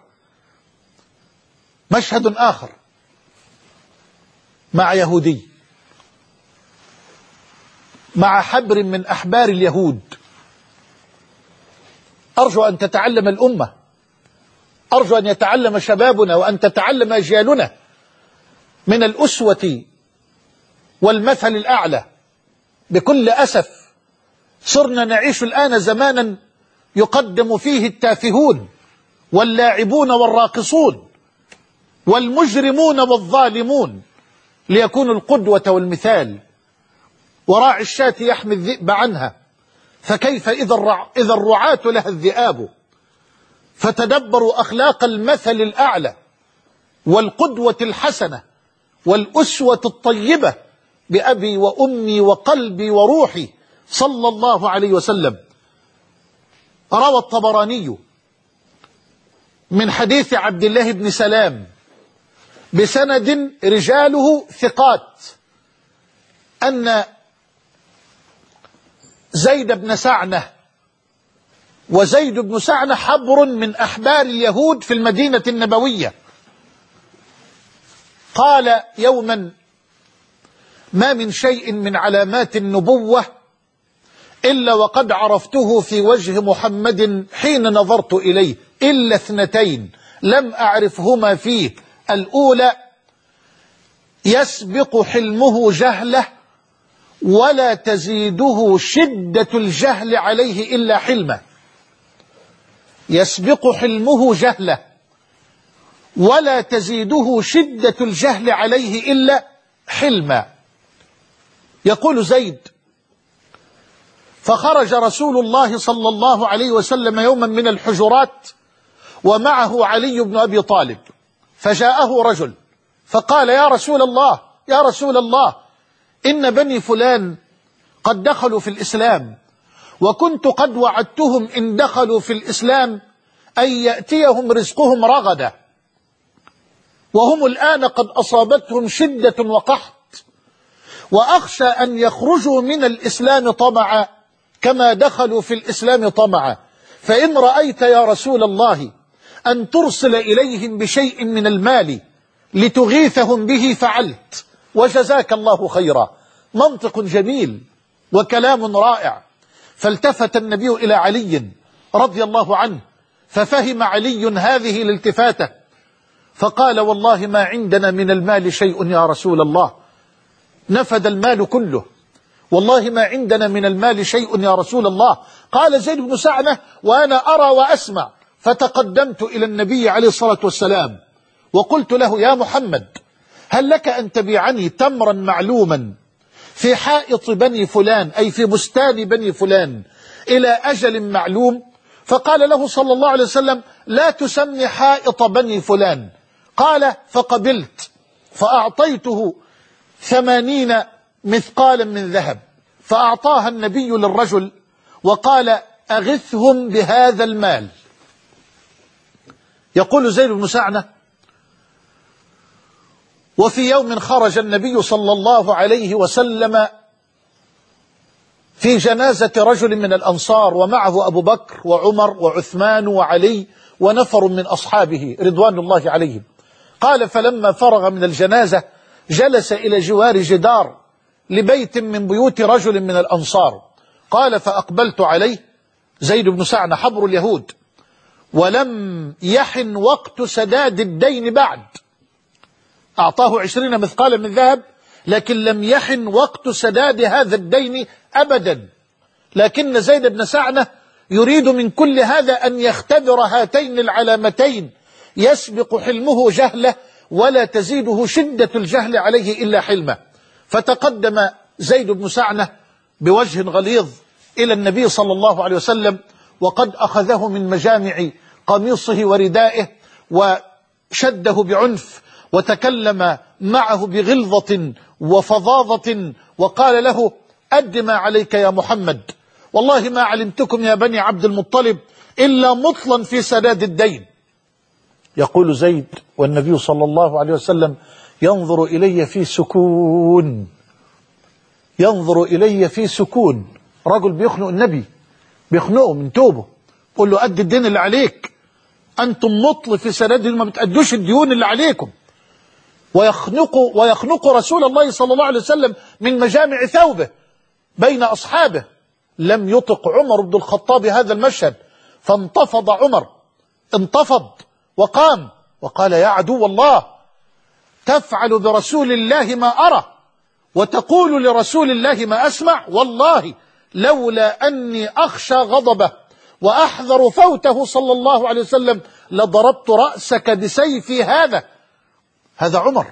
A: مشهد آخر مع يهودي، مع حبر من أحبار اليهود. أرجو أن تتعلم الأمة، أرجو أن يتعلم شبابنا وأن تتعلم أجيالنا من الأسوة والمثل الأعلى. بكل أسف صرنا نعيش الآن زمانا يقدم فيه التافهون واللاعبون والراقصون والمجرمون والظالمون ليكونوا القدوة والمثال، وراعي الشاة يحمي الذئب عنها، فكيف إذا الرع... إذا الرعاة لها الذئاب. فتدبروا أخلاق المثل الأعلى والقدوة الحسنة والأسوة الطيبة بأبي وأمي وقلبي وروحي صلى الله عليه وسلم. روى الطبراني من حديث عبد الله بن سلام بسند رجاله ثقات أن زيد بن سعنة، وزيد بن سعنة حبر من أحبار اليهود في المدينة النبوية، قال يوما: ما من شيء من علامات النبوة إلا وقد عرفته في وجه محمد حين نظرت إليه، إلا اثنتين لم أعرفهما فيه. الأولى: يسبق حلمه جهله ولا تزيده شدة الجهل عليه إلا حلمه. يسبق حلمه جهله ولا تزيده شدة الجهل عليه إلا حلما. يقول زيد: فخرج رسول الله صلى الله عليه وسلم يوما من الحجرات ومعه علي بن أبي طالب، فجاءه رجل فقال: يا رسول الله يا رسول الله إن بني فلان قد دخلوا في الإسلام، وكنت قد وعدتهم إن دخلوا في الإسلام أن يأتيهم رزقهم رغدا، وهم الآن قد أصابتهم شدة وقحط، وأخشى أن يخرجوا من الإسلام طمعا كما دخلوا في الإسلام طمعا، فإن رأيت يا رسول الله أن ترسل إليهم بشيء من المال لتغيثهم به فعلت، وجزاك الله خيرا. منطق جميل وكلام رائع. فالتفت النبي إلى علي رضي الله عنه ففهم علي هذه الالتفاتة، فقال: والله ما عندنا من المال شيء يا رسول الله، نفد المال كله، والله ما عندنا من المال شيء يا رسول الله. قال زيد بن سعنة: وأنا أرى وأسمع، فتقدمت إلى النبي عليه الصلاة والسلام وقلت له: يا محمد، هل لك أن تبيعني تمرا معلوما في حائط بني فلان، أي في بستان بني فلان، إلى أجل معلوم؟ فقال له صلى الله عليه وسلم: لا تسمي حائط بني فلان. قال: فقبلت، فأعطيته ثمانين مثقالا من ذهب، فأعطاها النبي للرجل وقال: أغثهم بهذا المال. يقول زيد بن سعنة: وفي يوم خرج النبي صلى الله عليه وسلم في جنازة رجل من الأنصار، ومعه أبو بكر وعمر وعثمان وعلي ونفر من أصحابه رضوان الله عليهم. قال: فلما فرغ من الجنازة جلس إلى جوار جدار لبيت من بيوت رجل من الأنصار. قال: فأقبلت عليه، زيد بن سعنة حبر اليهود، ولم يحن وقت سداد الدين بعد، أعطاه عشرين مثقالا من ذهب، لكن لم يحن وقت سداد هذا الدين أبدا. لكن زيد بن سعنة يريد من كل هذا أن يختبر هاتين العلامتين: يسبق حلمه جهله ولا تزيده شدة الجهل عليه إلا حلمه. فتقدم زيد بن سعنة بوجه غليظ إلى النبي صلى الله عليه وسلم، وقد أخذه من مجامع قميصه وردائه وشده بعنف، وتكلم معه بغلظة وفظاظة، وقال له: أد ما عليك يا محمد، والله ما علمتكم يا بني عبد المطلب إلا مطلا في سداد الدين. يقول زيد والنبي صلى الله عليه وسلم ينظر إلي في سكون، ينظر إلي في سكون. رجل بيخنق النبي، بيخنقه من توبه، قل له أد الدين اللي عليك، أنتم مطل في سداد ما بتأدوش الديون اللي عليكم. ويخنقوا ويخنقوا رسول الله صلى الله عليه وسلم من مجامع ثوبه بين أصحابه. لم يطق عمر بن الخطاب هذا المشهد، فانتفض عمر، انتفض وقام وقال: يا عدو الله، تفعل برسول الله ما أرى وتقول لرسول الله ما أسمع، والله لولا أني أخشى غضبه وأحذر فوته صلى الله عليه وسلم لضربت رأسك بسيفي هذا. هذا عمر.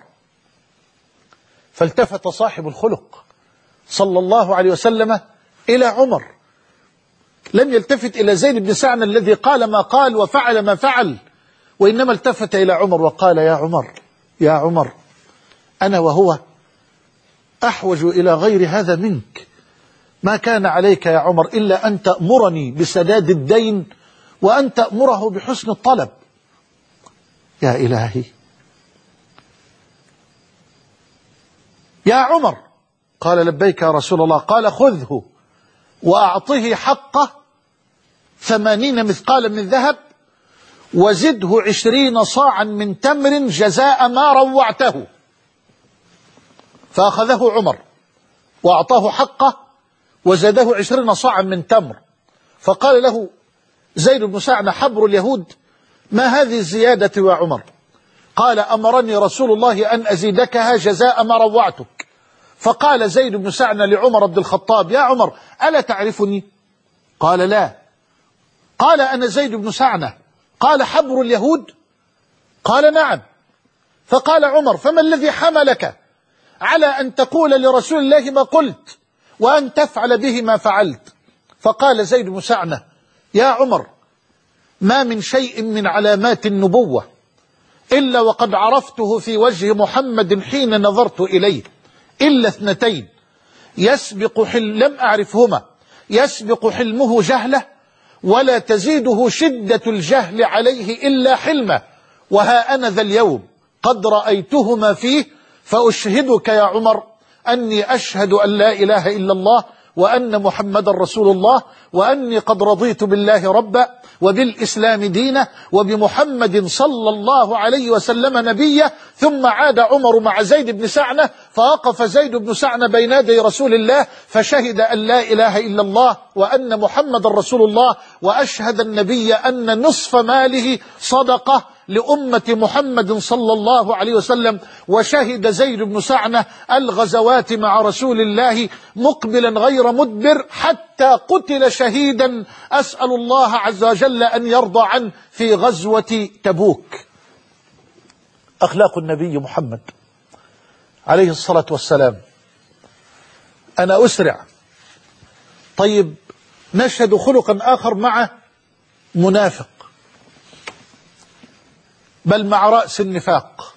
A: فالتفت صاحب الخلق صلى الله عليه وسلم إلى عمر، لم يلتفت إلى زيد بن سعنة الذي قال ما قال وفعل ما فعل، وإنما التفت إلى عمر وقال: يا عمر، يا عمر، أنا وهو أحوج إلى غير هذا منك، ما كان عليك يا عمر إلا أن تأمرني بسداد الدين وأن تأمره بحسن الطلب. يا إلهي، يا عمر. قال: لبيك يا رسول الله. قال: خذه وأعطه حقه ثمانين مثقالا من ذهب وزده عشرين صاعا من تمر جزاء ما روعته. فأخذه عمر وأعطاه حقه وزاده عشرين صاعا من تمر. فقال له زيد بن سعنة حبر اليهود: ما هذه الزيادة يا عمر؟ قال: أمرني رسول الله أن أزيدكها جزاء ما روعتك. فقال زيد بن سعنة لعمر بن الخطاب: يا عمر، ألا تعرفني؟ قال: لا. قال: أنا زيد بن سعنة. قال: حبر اليهود؟ قال: نعم. فقال عمر: فما الذي حملك على أن تقول لرسول الله ما قلت وأن تفعل به ما فعلت؟ فقال زيد بن سعنة: يا عمر، ما من شيء من علامات النبوة إلا وقد عرفته في وجه محمد حين نظرت إليه، إلا اثنتين يسبق حل لم أعرفهما، يسبق حلمه جهله ولا تزيده شدة الجهل عليه إلا حلمه، وها أنا ذا اليوم قد رأيتهما فيه، فأشهدك يا عمر أني أشهد أن لا إله إلا الله وأن محمد رسول الله، وأني قد رضيت بالله ربا وبالإسلام دينا وبمحمد صلى الله عليه وسلم نبيا. ثم عاد عمر مع زيد بن سعنة، فوقف زيد بن سعنة بين يدي رسول الله فشهد أن لا إله إلا الله وأن محمد رسول الله، وأشهد النبي أن نصف ماله صدقة لأمة محمد صلى الله عليه وسلم. وشهد زيد بن سعنة الغزوات مع رسول الله مقبلا غير مدبر حتى قتل شهيدا، أسأل الله عز وجل أن يرضى عنه، في غزوة تبوك. أخلاق النبي محمد عليه الصلاة والسلام. أنا أسرع. طيب، نشهد خلقا آخر مع منافق، بل مع رأس النفاق،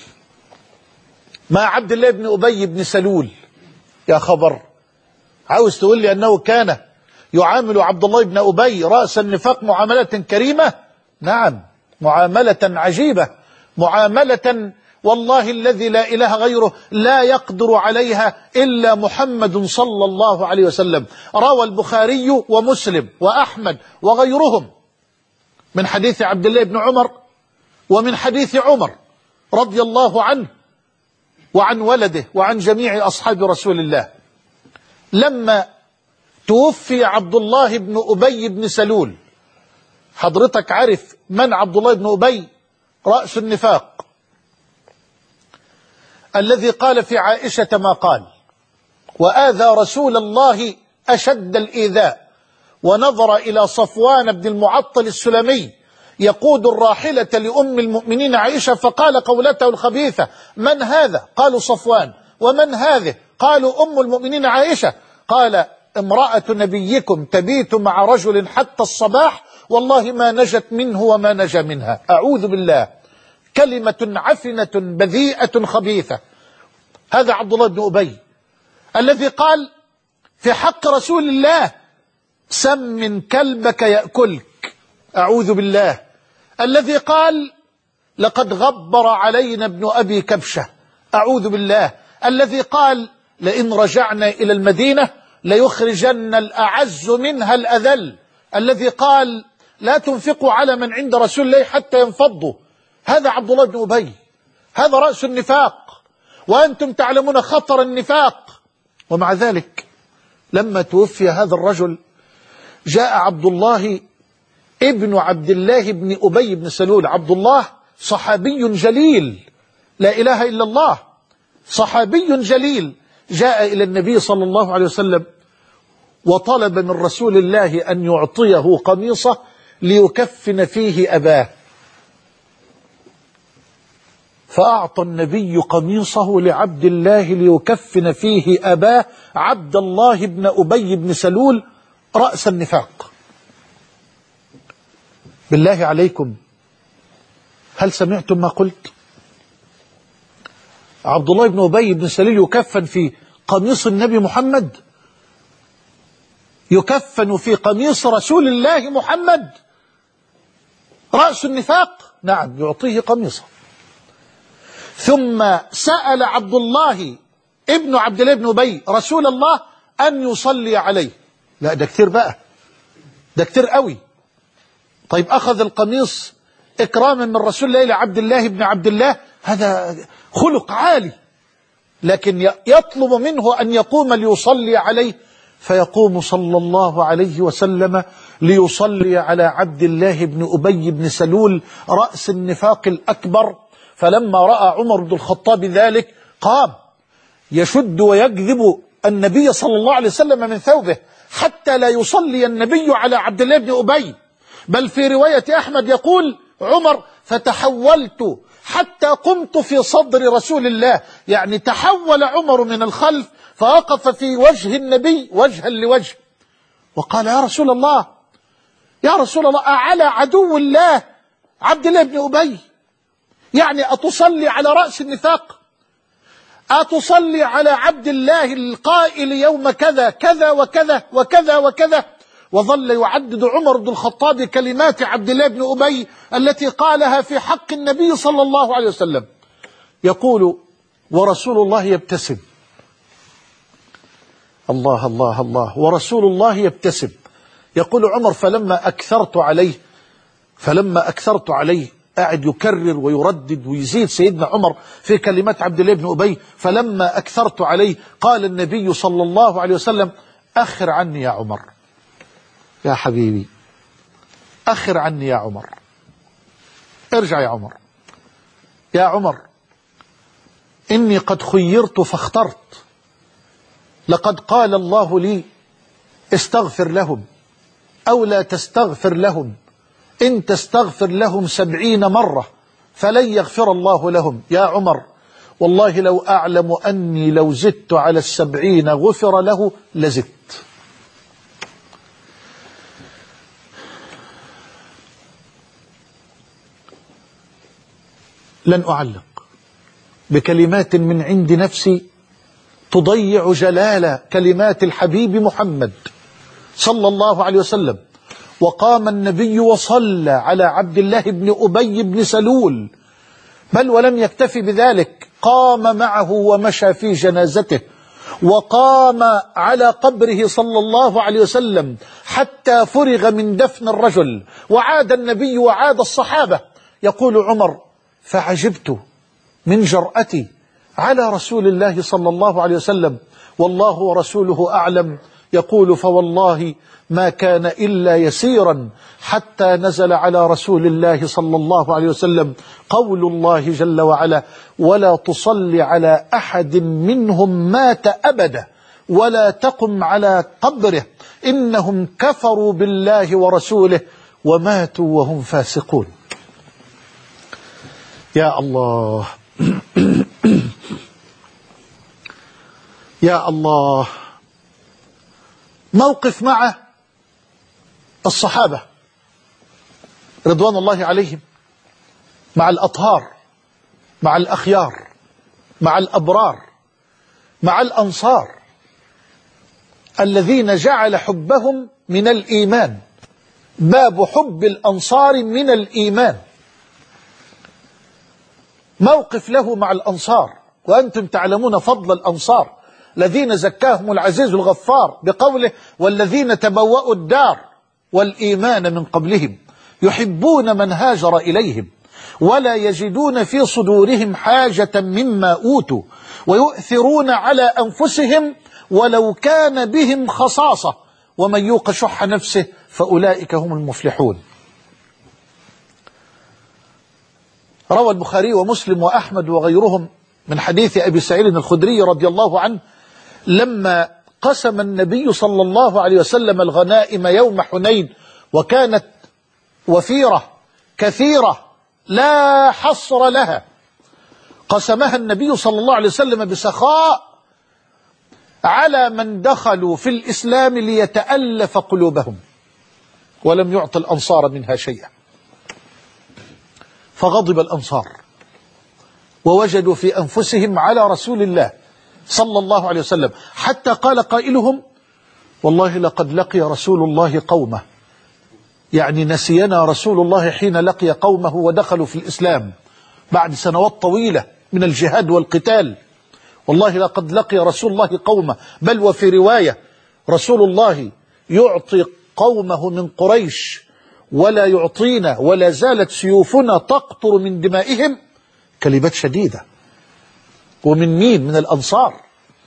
A: مع عبد الله بن أبي بن سلول. يا خبر، عاوز تقول لي أنه كان يعامل عبد الله بن أبي رأس النفاق معاملة كريمة؟ نعم، معاملة عجيبة، معاملة والله الذي لا إله غيره لا يقدر عليها إلا محمد صلى الله عليه وسلم. روى البخاري ومسلم وأحمد وغيرهم من حديث عبد الله بن عمر ومن حديث عمر رضي الله عنه وعن ولده وعن جميع أصحاب رسول الله، لما توفي عبد الله بن أبي بن سلول. حضرتك عارف من عبد الله بن أبي؟ رأس النفاق، الذي قال في عائشة ما قال، وآذى رسول الله أشد الإيذاء، ونظر إلى صفوان بن المعطل السلمي يقود الراحلة لأم المؤمنين عائشة، فقال قولته الخبيثة: من هذا؟ قالوا صفوان. ومن هذه؟ قالوا أم المؤمنين عائشة. قال: امرأة نبيكم تبيت مع رجل حتى الصباح، والله ما نجت منه وما نجا منها. أعوذ بالله، كلمة عفنة بذيئة خبيثة. هذا عبد الله بن أبي الذي قال في حق رسول الله: سمن كلبك يأكلك. أعوذ بالله، الذي قال: لقد غبر علينا ابن أبي كبشة أعوذ بالله، الذي قال لئن رجعنا إلى المدينة ليخرجن الأعز منها الأذل، الذي قال لا تنفقوا على من عند رسول الله حتى ينفضوا. هذا عبد الله بن أبي، هذا رأس النفاق، وأنتم تعلمون خطر النفاق. ومع ذلك لما توفي هذا الرجل جاء عبد الله ابن عبد الله بن أبي بن سلول. عبد الله صحابي جليل، لا إله إلا الله، صحابي جليل، جاء إلى النبي صلى الله عليه وسلم وطلب من رسول الله أن يعطيه قميصه ليكفن فيه أباه، فأعطى النبي قميصه لعبد الله ليكفن فيه أباه عبد الله بن أبي بن سلول رأس النفاق. بالله عليكم، هل سمعتم ما قلت؟ عبد الله بن أبي بن سلول يكفن في قميص النبي محمد، يكفن في قميص رسول الله محمد رأس النفاق. نعم، يعطيه قميصه. ثم سأل عبد الله ابن عبد الله بن أبي رسول الله أن يصلي عليه. لا ده كتير بقى، ده كتير قوي. طيب أخذ القميص إكراما من رسول الله لعبد الله بن عبد الله، هذا خلق عالي، لكن يطلب منه أن يقوم ليصلي عليه، فيقوم صلى الله عليه وسلم ليصلي على عبد الله بن أبي بن سلول رأس النفاق الأكبر. فلما رأى عمر بن الخطاب ذلك قام يشد ويجذب النبي صلى الله عليه وسلم من ثوبه حتى لا يصلي النبي على عبد الله بن أبي. بل في رواية أحمد يقول عمر فتحولت حتى قمت في صدر رسول الله، يعني تحول عمر من الخلف فوقف في وجه النبي وجها لوجه، وقال يا رسول الله يا رسول الله أعلى عدو الله عبد الله بن أبي، يعني أتصلي على رأس النفاق؟ أتصلي على عبد الله القائل يوم كذا كذا وكذا وكذا وكذا؟ وظل يعدد عمر بن الخطاب كلمات عبد الله بن أبي التي قالها في حق النبي صلى الله عليه وسلم، يقول ورسول الله يبتسم. الله الله الله، ورسول الله يبتسم. يقول عمر فلما أكثرت عليه فلما أكثرت عليه قاعد يكرر ويردد ويزيد سيدنا عمر في كلمات عبد الله بن أبي، فلما أكثرت عليه قال النبي صلى الله عليه وسلم أخر عني يا عمر، يا حبيبي أخر عني يا عمر، ارجع يا عمر، يا عمر إني قد خيرت فاخترت، لقد قال الله لي استغفر لهم أو لا تستغفر لهم، إن تستغفر لهم سبعين مرة فلن يغفر الله لهم. يا عمر والله لو أعلم أني لو زدت على السبعين غفر له لزدت. لن أعلق بكلمات من عند نفسي تضيع جلال كلمات الحبيب محمد صلى الله عليه وسلم. وقام النبي وصلى على عبد الله بن أبي بن سلول، بل ولم يكتفي بذلك، قام معه ومشى في جنازته، وقام على قبره صلى الله عليه وسلم حتى فرغ من دفن الرجل، وعاد النبي وعاد الصحابة. يقول عمر فعجبت من جرأتي على رسول الله صلى الله عليه وسلم، والله ورسوله أعلم. يقول فوالله ما كان إلا يسيرا حتى نزل على رسول الله صلى الله عليه وسلم قول الله جل وعلا ولا تصل على أحد منهم مات أبدا ولا تقم على قبره إنهم كفروا بالله ورسوله وماتوا وهم فاسقون. يا الله يا الله. موقف مع الصحابة رضوان الله عليهم، مع الأطهار، مع الأخيار، مع الأبرار، مع الأنصار الذين جعل حبهم من الإيمان، باب حب الأنصار من الإيمان. موقف له مع الأنصار وأنتم تعلمون فضل الأنصار الذين زكاهم العزيز الغفار بقوله والذين تبوأوا الدار والإيمان من قبلهم يحبون من هاجر إليهم ولا يجدون في صدورهم حاجة مما أوتوا ويؤثرون على أنفسهم ولو كان بهم خصاصة ومن يوق شح نفسه فأولئك هم المفلحون. روى البخاري ومسلم وأحمد وغيرهم من حديث أبي سعيد الخدري رضي الله عنه لما قسم النبي صلى الله عليه وسلم الغنائم يوم حنين وكانت وفيرة كثيرة لا حصر لها، قسمها النبي صلى الله عليه وسلم بسخاء على من دخلوا في الإسلام ليتألف قلوبهم، ولم يعط الأنصار منها شيئا. فغضب الأنصار ووجدوا في أنفسهم على رسول الله صلى الله عليه وسلم، حتى قال قائلهم والله لقد لقي رسول الله قومه، يعني نسينا رسول الله حين لقي قومه ودخلوا في الإسلام بعد سنوات طويلة من الجهاد والقتال. والله لقد لقي رسول الله قومه، بل وفي رواية رسول الله يعطي قومه من قريش ولا يعطينا ولا زالت سيوفنا تقطر من دمائهم، كلمات شديدة. ومن مين؟ من الأنصار.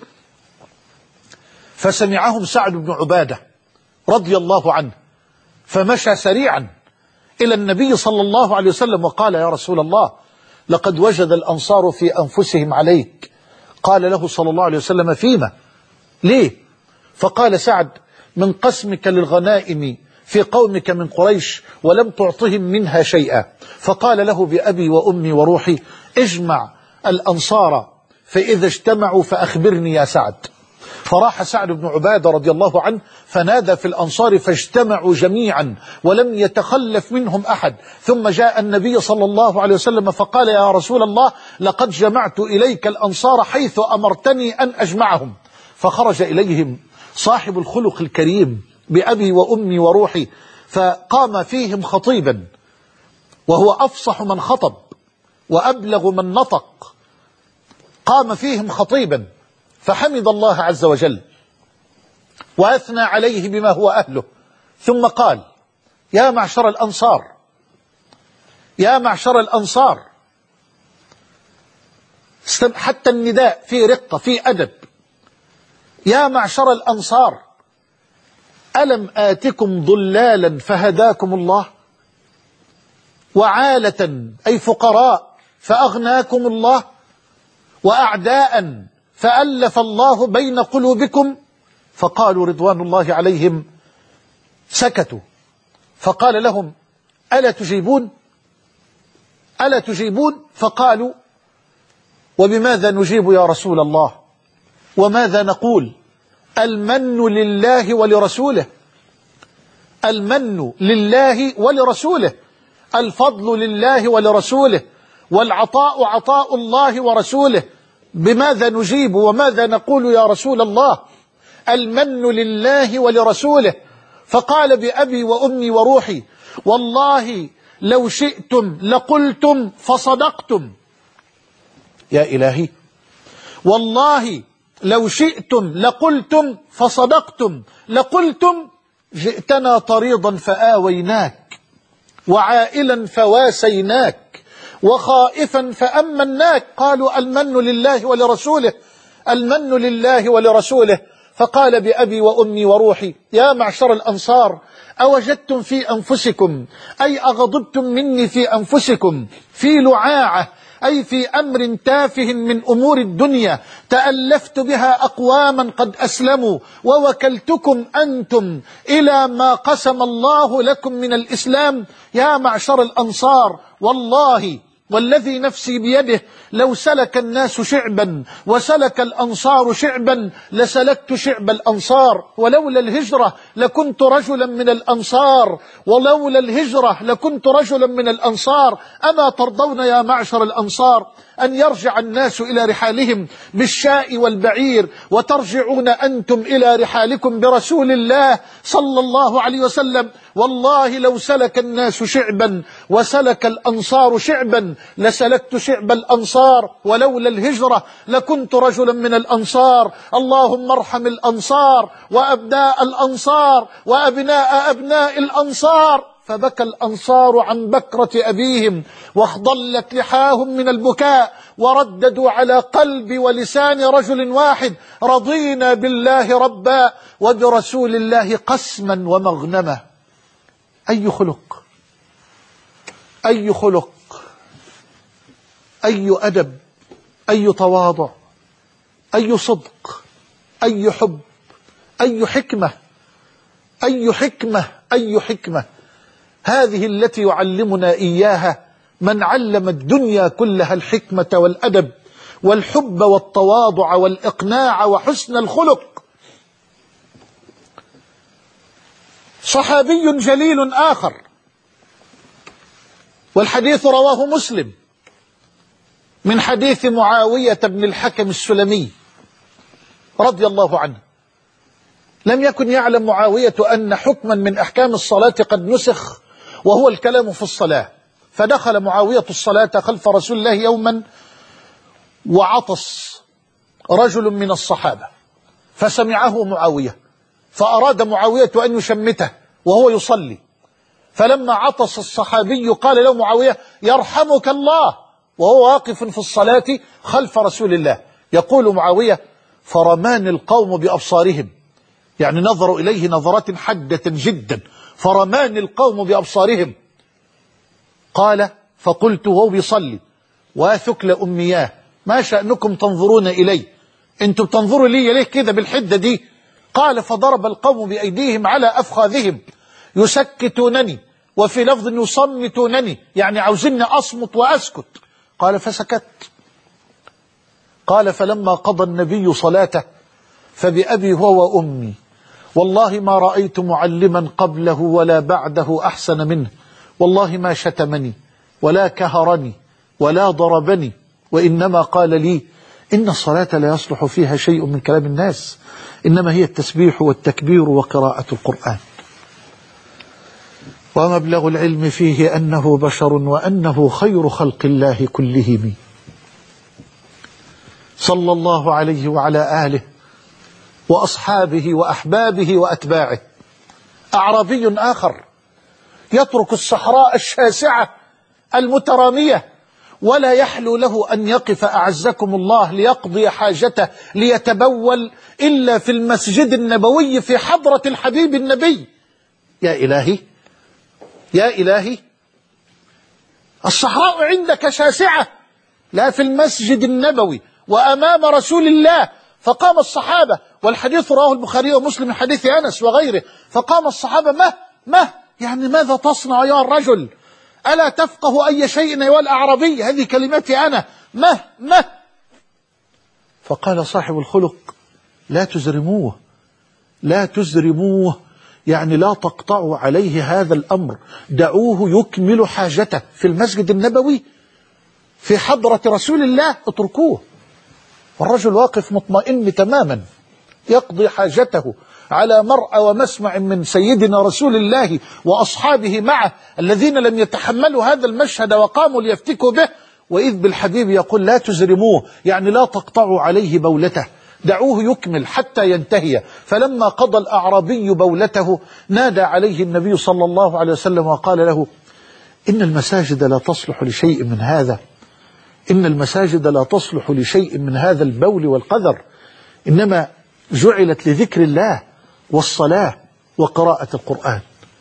A: فسمعهم سعد بن عبادة رضي الله عنه فمشى سريعا إلى النبي صلى الله عليه وسلم وقال يا رسول الله لقد وجد الأنصار في أنفسهم عليك. قال له صلى الله عليه وسلم فيما؟ ليه؟ فقال سعد من قسمك للغنائم في قومك من قريش ولم تعطهم منها شيئا. فقال له بأبي وأمي وروحي اجمع الأنصار فإذا اجتمعوا فأخبرني يا سعد. فراح سعد بن عبادة رضي الله عنه فنادى في الأنصار فاجتمعوا جميعا ولم يتخلف منهم أحد. ثم جاء النبي صلى الله عليه وسلم فقال يا رسول الله لقد جمعت إليك الأنصار حيث أمرتني أن أجمعهم. فخرج إليهم صاحب الخلق الكريم بأبي وأمي وروحي فقام فيهم خطيبا، وهو أفصح من خطب وأبلغ من نطق. قام فيهم خطيبا فحمد الله عز وجل وأثنى عليه بما هو أهله، ثم قال يا معشر الأنصار يا معشر الأنصار، حتى النداء في رقة في أدب، يا معشر الأنصار ألم آتكم ضلالا فهداكم الله، وعالة أي فقراء فأغناكم الله، وأعداء فألف الله بين قلوبكم. فقالوا رضوان الله عليهم سكتوا. فقال لهم ألا تجيبون ألا تجيبون فقالوا وبماذا نجيب يا رسول الله؟ وماذا نقول؟ المن لله ولرسوله، المن لله ولرسوله، الفضل لله ولرسوله، والعطاء عطاء الله ورسوله، بماذا نجيب وماذا نقول يا رسول الله؟ المن لله ولرسوله. فقال بأبي وأمي وروحي والله لو شئتم لقلتم فصدقتم. يا إلهي والله لو شئتم لقلتم فصدقتم، لقلتم جئتنا طريضا فآويناك، وعائلا فواسيناك، وخائفا فأمناك. قالوا المن لله ولرسوله، المن لله ولرسوله. فقال بأبي وأمي وروحي يا معشر الأنصار أوجدتم في أنفسكم أي أغضبتم مني في أنفسكم في لعاعة أي في أمر تافه من أمور الدنيا تألفت بها أقواما قد أسلموا ووكلتكم أنتم إلى ما قسم الله لكم من الإسلام؟ يا معشر الأنصار والله والذي نفسي بيده لو سلك الناس شعبا وسلك الأنصار شعبا لسلكت شعب الأنصار، ولولا الهجرة لكنت رجلا من الأنصار، ولولا الهجرة لكنت رجلا من الأنصار. أما ترضون يا معشر الأنصار أن يرجع الناس إلى رحالهم بالشاء والبعير وترجعون أنتم إلى رحالكم برسول الله صلى الله عليه وسلم؟ والله لو سلك الناس شعبا وسلك الأنصار شعبا لسلكت شعب الأنصار، ولولا الهجرة لكنت رجلا من الأنصار. اللهم ارحم الأنصار وأبناء الأنصار وأبناء أبناء الأنصار. فبكى الأنصار عن بكرة أبيهم واخضلت لحاهم من البكاء، ورددوا على قلب ولسان رجل واحد: رضينا بالله ربا وبرسول الله قسما ومغنما. أي خلق، أي خلق، أي أدب، أي تواضع، أي صدق، أي حب، أي حكمة، أي حكمة، أي حكمة. هذه التي يعلمنا إياها من علم الدنيا كلها الحكمة والأدب والحب والتواضع والإقناع وحسن الخلق. صحابي جليل آخر، والحديث رواه مسلم من حديث معاوية بن الحكم السلمي رضي الله عنه. لم يكن يعلم معاوية أن حكما من أحكام الصلاة قد نسخ، وهو الكلام في الصلاة. فدخل معاوية الصلاة خلف رسول الله يوما، وعطس رجل من الصحابة فسمعه معاوية، فأراد معاوية أن يشمته وهو يصلي. فلما عطس الصحابي قال له معاوية: يرحمك الله، وهو واقف في الصلاة خلف رسول الله. يقول معاوية: فرمان القوم بأبصارهم، يعني نظروا إليه نظرات حادة جدا، فرمان القوم بأبصارهم. قال: فقلت وهو بيصلي: واثكل أمياه، ما شأنكم تنظرون إلي؟ انتم بتنظروا لي ليه كده بالحدة دي؟ قال: فضرب القوم بأيديهم على أفخاذهم يسكتونني، وفي لفظ يصمتونني، يعني عاوزيني أصمت وأسكت. قال: فسكت. قال: فلما قضى النبي صلاته فبأبي هو وأمي والله ما رأيت معلما قبله ولا بعده أحسن منه، والله ما شتمني ولا كهرني ولا ضربني، وإنما قال لي: إن الصلاة لا يصلح فيها شيء من كلام الناس، إنما هي التسبيح والتكبير وقراءة القرآن. ومبلغ العلم فيه أنه بشر وأنه خير خلق الله كلهم، صلى الله عليه وعلى آله وأصحابه وأحبابه وأتباعه. أعرابي آخر يترك الصحراء الشاسعة المترامية ولا يحلو له أن يقف أعزكم الله ليقضي حاجته ليتبول إلا في المسجد النبوي في حضرة الحبيب النبي. يا إلهي، يا إلهي، الصحراء عندك شاسعة، لا في المسجد النبوي وأمام رسول الله. فقام الصحابة، والحديث رواه البخاري ومسلم من حديث أنس وغيره، فقام الصحابة: ما ما يعني ماذا تصنع يا الرجل؟ ألا تفقه أي شيء أيها الأعرابي؟ هذه كلمتي أنا، ما ما فقال صاحب الخلق: لا تزرموه، لا تزرموه، يعني لا تقطعوا عليه هذا الأمر، دعوه يكمل حاجته في المسجد النبوي في حضرة رسول الله، اتركوه. والرجل واقف مطمئن تماما يقضي حاجته على مرأى ومسمع من سيدنا رسول الله وأصحابه معه الذين لم يتحملوا هذا المشهد وقاموا ليفتكوا به، وإذ بالحبيب يقول: لا تزرموه، يعني لا تقطعوا عليه بولته، دعوه يكمل حتى ينتهي. فلما قضى الأعرابي بولته نادى عليه النبي صلى الله عليه وسلم وقال له: إن المساجد لا تصلح لشيء من هذا، إن المساجد لا تصلح لشيء من هذا البول والقذر، إنما جعلت لذكر الله والصلاة وقراءة القرآن.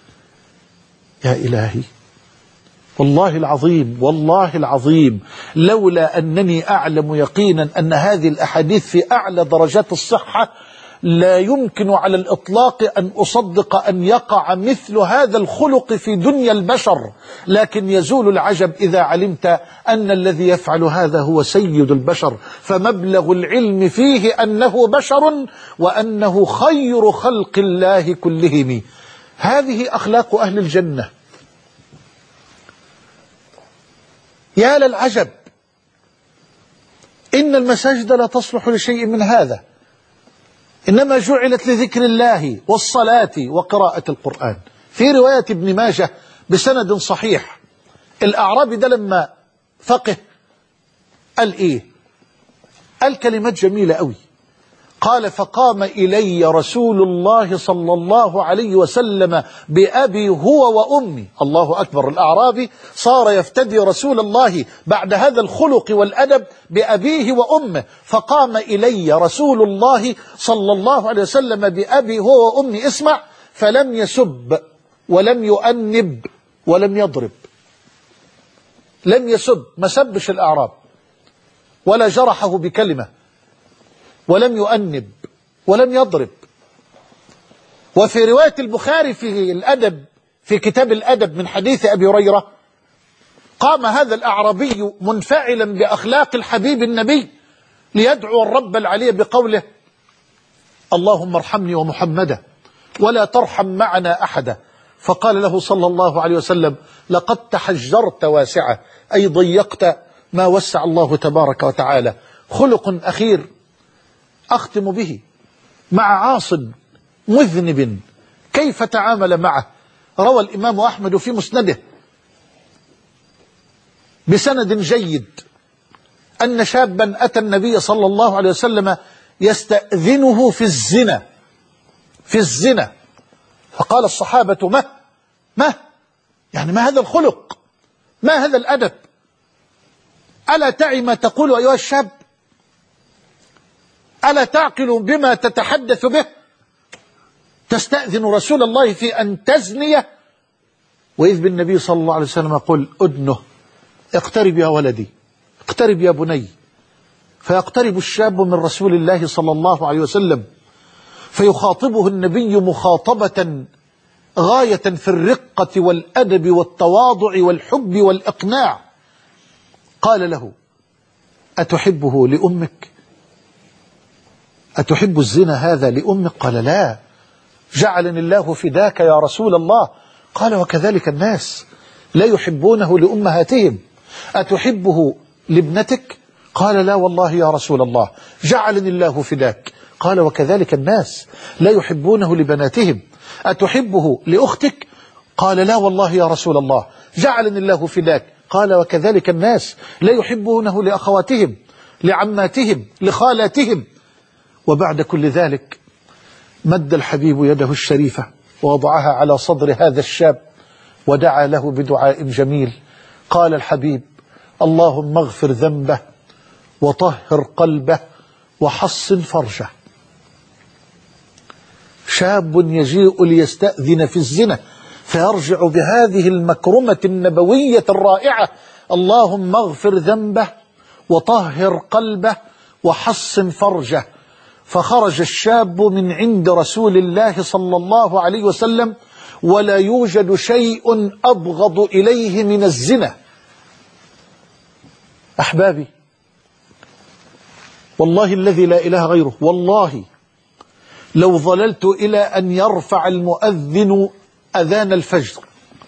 A: يا إلهي، والله العظيم، والله العظيم، لولا أنني أعلم يقينا أن هذه الأحاديث في أعلى درجات الصحة لا يمكن على الإطلاق أن أصدق أن يقع مثل هذا الخلق في دنيا البشر. لكن يزول العجب إذا علمت أن الذي يفعل هذا هو سيد البشر، فمبلغ العلم فيه أنه بشر وأنه خير خلق الله كلهم. هذه أخلاق أهل الجنة. يا للعجب، إن المساجد لا تصلح لشيء من هذا، إنما جعلت لذكر الله والصلاة وقراءة القرآن. في رواية ابن ماجه بسند صحيح، الأعرابي ده لما فقه قال إيه؟ قال كلمات جميلة قوي. قال فقام إلي رسول الله صلى الله عليه وسلم بأبي هو وأمي. الله أكبر، الأعرابي صار يفتدي رسول الله بعد هذا الخلق والأدب بأبيه وأمه. فقام إلي رسول الله صلى الله عليه وسلم بأبي هو وأمي، اسمع، فلم يسب ولم يؤنب ولم يضرب. لم يسب، ما سبش الأعراب ولا جرحه بكلمة، ولم يؤنب ولم يضرب. وفي رواية البخاري في الأدب، في كتاب الأدب من حديث أبي هريرة، قام هذا الأعرابي منفعلا بأخلاق الحبيب النبي ليدعو الرب العلي بقوله: اللهم ارحمني ومحمدا ولا ترحم معنا أحدا. فقال له صلى الله عليه وسلم: لقد تحجرت واسعة، أي ضيقت ما وسع الله تبارك وتعالى. خلق أخير أختم به مع عاص مذنب، كيف تعامل معه؟ روى الإمام أحمد في مسنده بسند جيد أن شابا أتى النبي صلى الله عليه وسلم يستأذنه في الزنا في الزنا فقال الصحابة: ما ما يعني ما هذا الخلق، ما هذا الأدب، ألا تعي ما تقول أيها الشاب؟ ألا تعقل بما تتحدث به؟ تستأذن رسول الله في أن تزني؟ وإذ بالنبي صلى الله عليه وسلم يقول: أدنه، اقترب يا ولدي، اقترب يا بني. فيقترب الشاب من رسول الله صلى الله عليه وسلم فيخاطبه النبي مخاطبة غاية في الرقة والأدب والتواضع والحب والإقناع. قال له: أتحبه لأمك؟ أتحب الزنا هذا لأمك؟ قال: لا. جعلني الله فداك يا رسول الله. قال: وكذلك الناس لا يحبونه لأمهاتهم. أتحبه لابنتك؟ قال: لا والله يا رسول الله. جعلني الله فداك. قال: وكذلك الناس لا يحبونه لبناتهم. أتحبه لأختك؟ قال: لا والله يا رسول الله. جعلني الله فداك. قال: وكذلك الناس لا يحبونه لأخواتهم، لعماتهم، لخالاتهم. وبعد كل ذلك مد الحبيب يده الشريفة ووضعها على صدر هذا الشاب ودعا له بدعاء جميل. قال الحبيب: اللهم اغفر ذنبه وطهر قلبه وحصن فرجه. شاب يجيء ليستأذن في الزنا فيرجع بهذه المكرمة النبوية الرائعة: اللهم اغفر ذنبه وطهر قلبه وحصن فرجه. فخرج الشاب من عند رسول الله صلى الله عليه وسلم ولا يوجد شيء أبغض إليه من الزنا. أحبابي، والله الذي لا إله غيره، والله لو ظللت إلى أن يرفع المؤذن أذان الفجر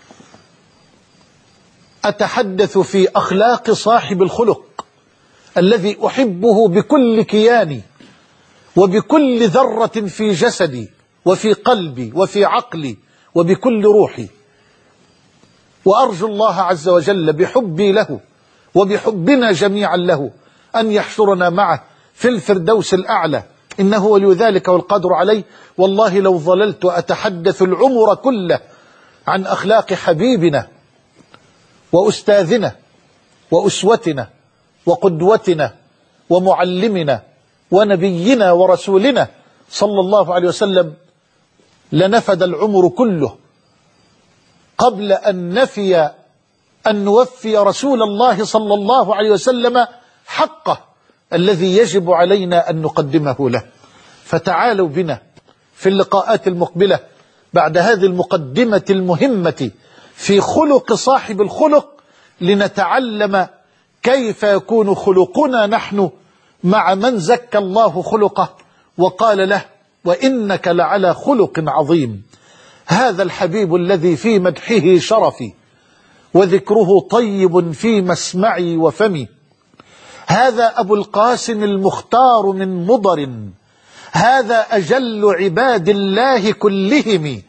A: أتحدث في أخلاق صاحب الخلق الذي أحبه بكل كياني وبكل ذرة في جسدي وفي قلبي وفي عقلي وبكل روحي، وأرجو الله عز وجل بحبي له وبحبنا جميعا له أن يحشرنا معه في الفردوس الأعلى، إنه ولي ذلك والقدر عليه. والله لو ظللت أتحدث العمر كله عن أخلاق حبيبنا وأستاذنا وأسوتنا وقدوتنا ومعلمنا ونبينا ورسولنا صلى الله عليه وسلم لنفد العمر كله قبل أن نفي أن نوفي رسول الله صلى الله عليه وسلم حقه الذي يجب علينا أن نقدمه له. فتعالوا بنا في اللقاءات المقبلة بعد هذه المقدمة المهمة في خلق صاحب الخلق لنتعلم كيف يكون خلقنا نحن مع من زكى الله خلقه وقال له: وإنك لعلى خلق عظيم. هذا الحبيب الذي في مدحه شرفي وذكره طيب في مسمعي وفمي. هذا أبو القاسم المختار من مضر، هذا أجل عباد الله كلهم،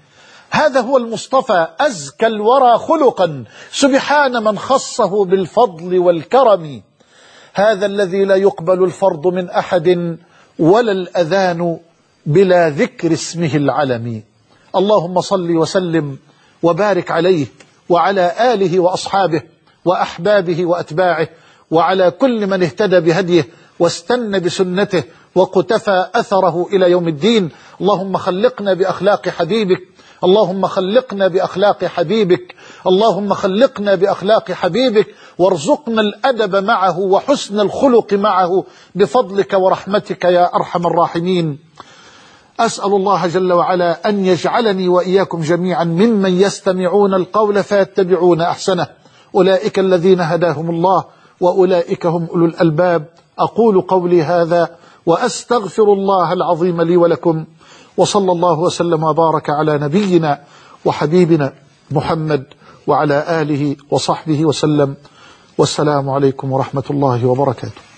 A: هذا هو المصطفى أزكى الورى خلقا، سبحان من خصه بالفضل والكرم. هذا الذي لا يقبل الفرض من أحد ولا الأذان بلا ذكر اسمه العلم. اللهم صل وسلم وبارك عليه وعلى آله وأصحابه وأحبابه وأتباعه وعلى كل من اهتدى بهديه واستنى بسنته وقتفى أثره إلى يوم الدين. اللهم خلقنا بأخلاق حبيبك، اللهم خلقنا بأخلاق حبيبك، اللهم خلقنا بأخلاق حبيبك، وارزقنا الأدب معه وحسن الخلق معه بفضلك ورحمتك يا أرحم الراحمين. أسأل الله جل وعلا أن يجعلني وإياكم جميعا ممن يستمعون القول فيتبعون أحسنه، أولئك الذين هداهم الله وأولئك هم أولو الألباب. أقول قولي هذا وأستغفر الله العظيم لي ولكم، وصلى الله وسلم وبارك على نبينا وحبيبنا محمد وعلى آله وصحبه وسلم، والسلام عليكم ورحمة الله وبركاته.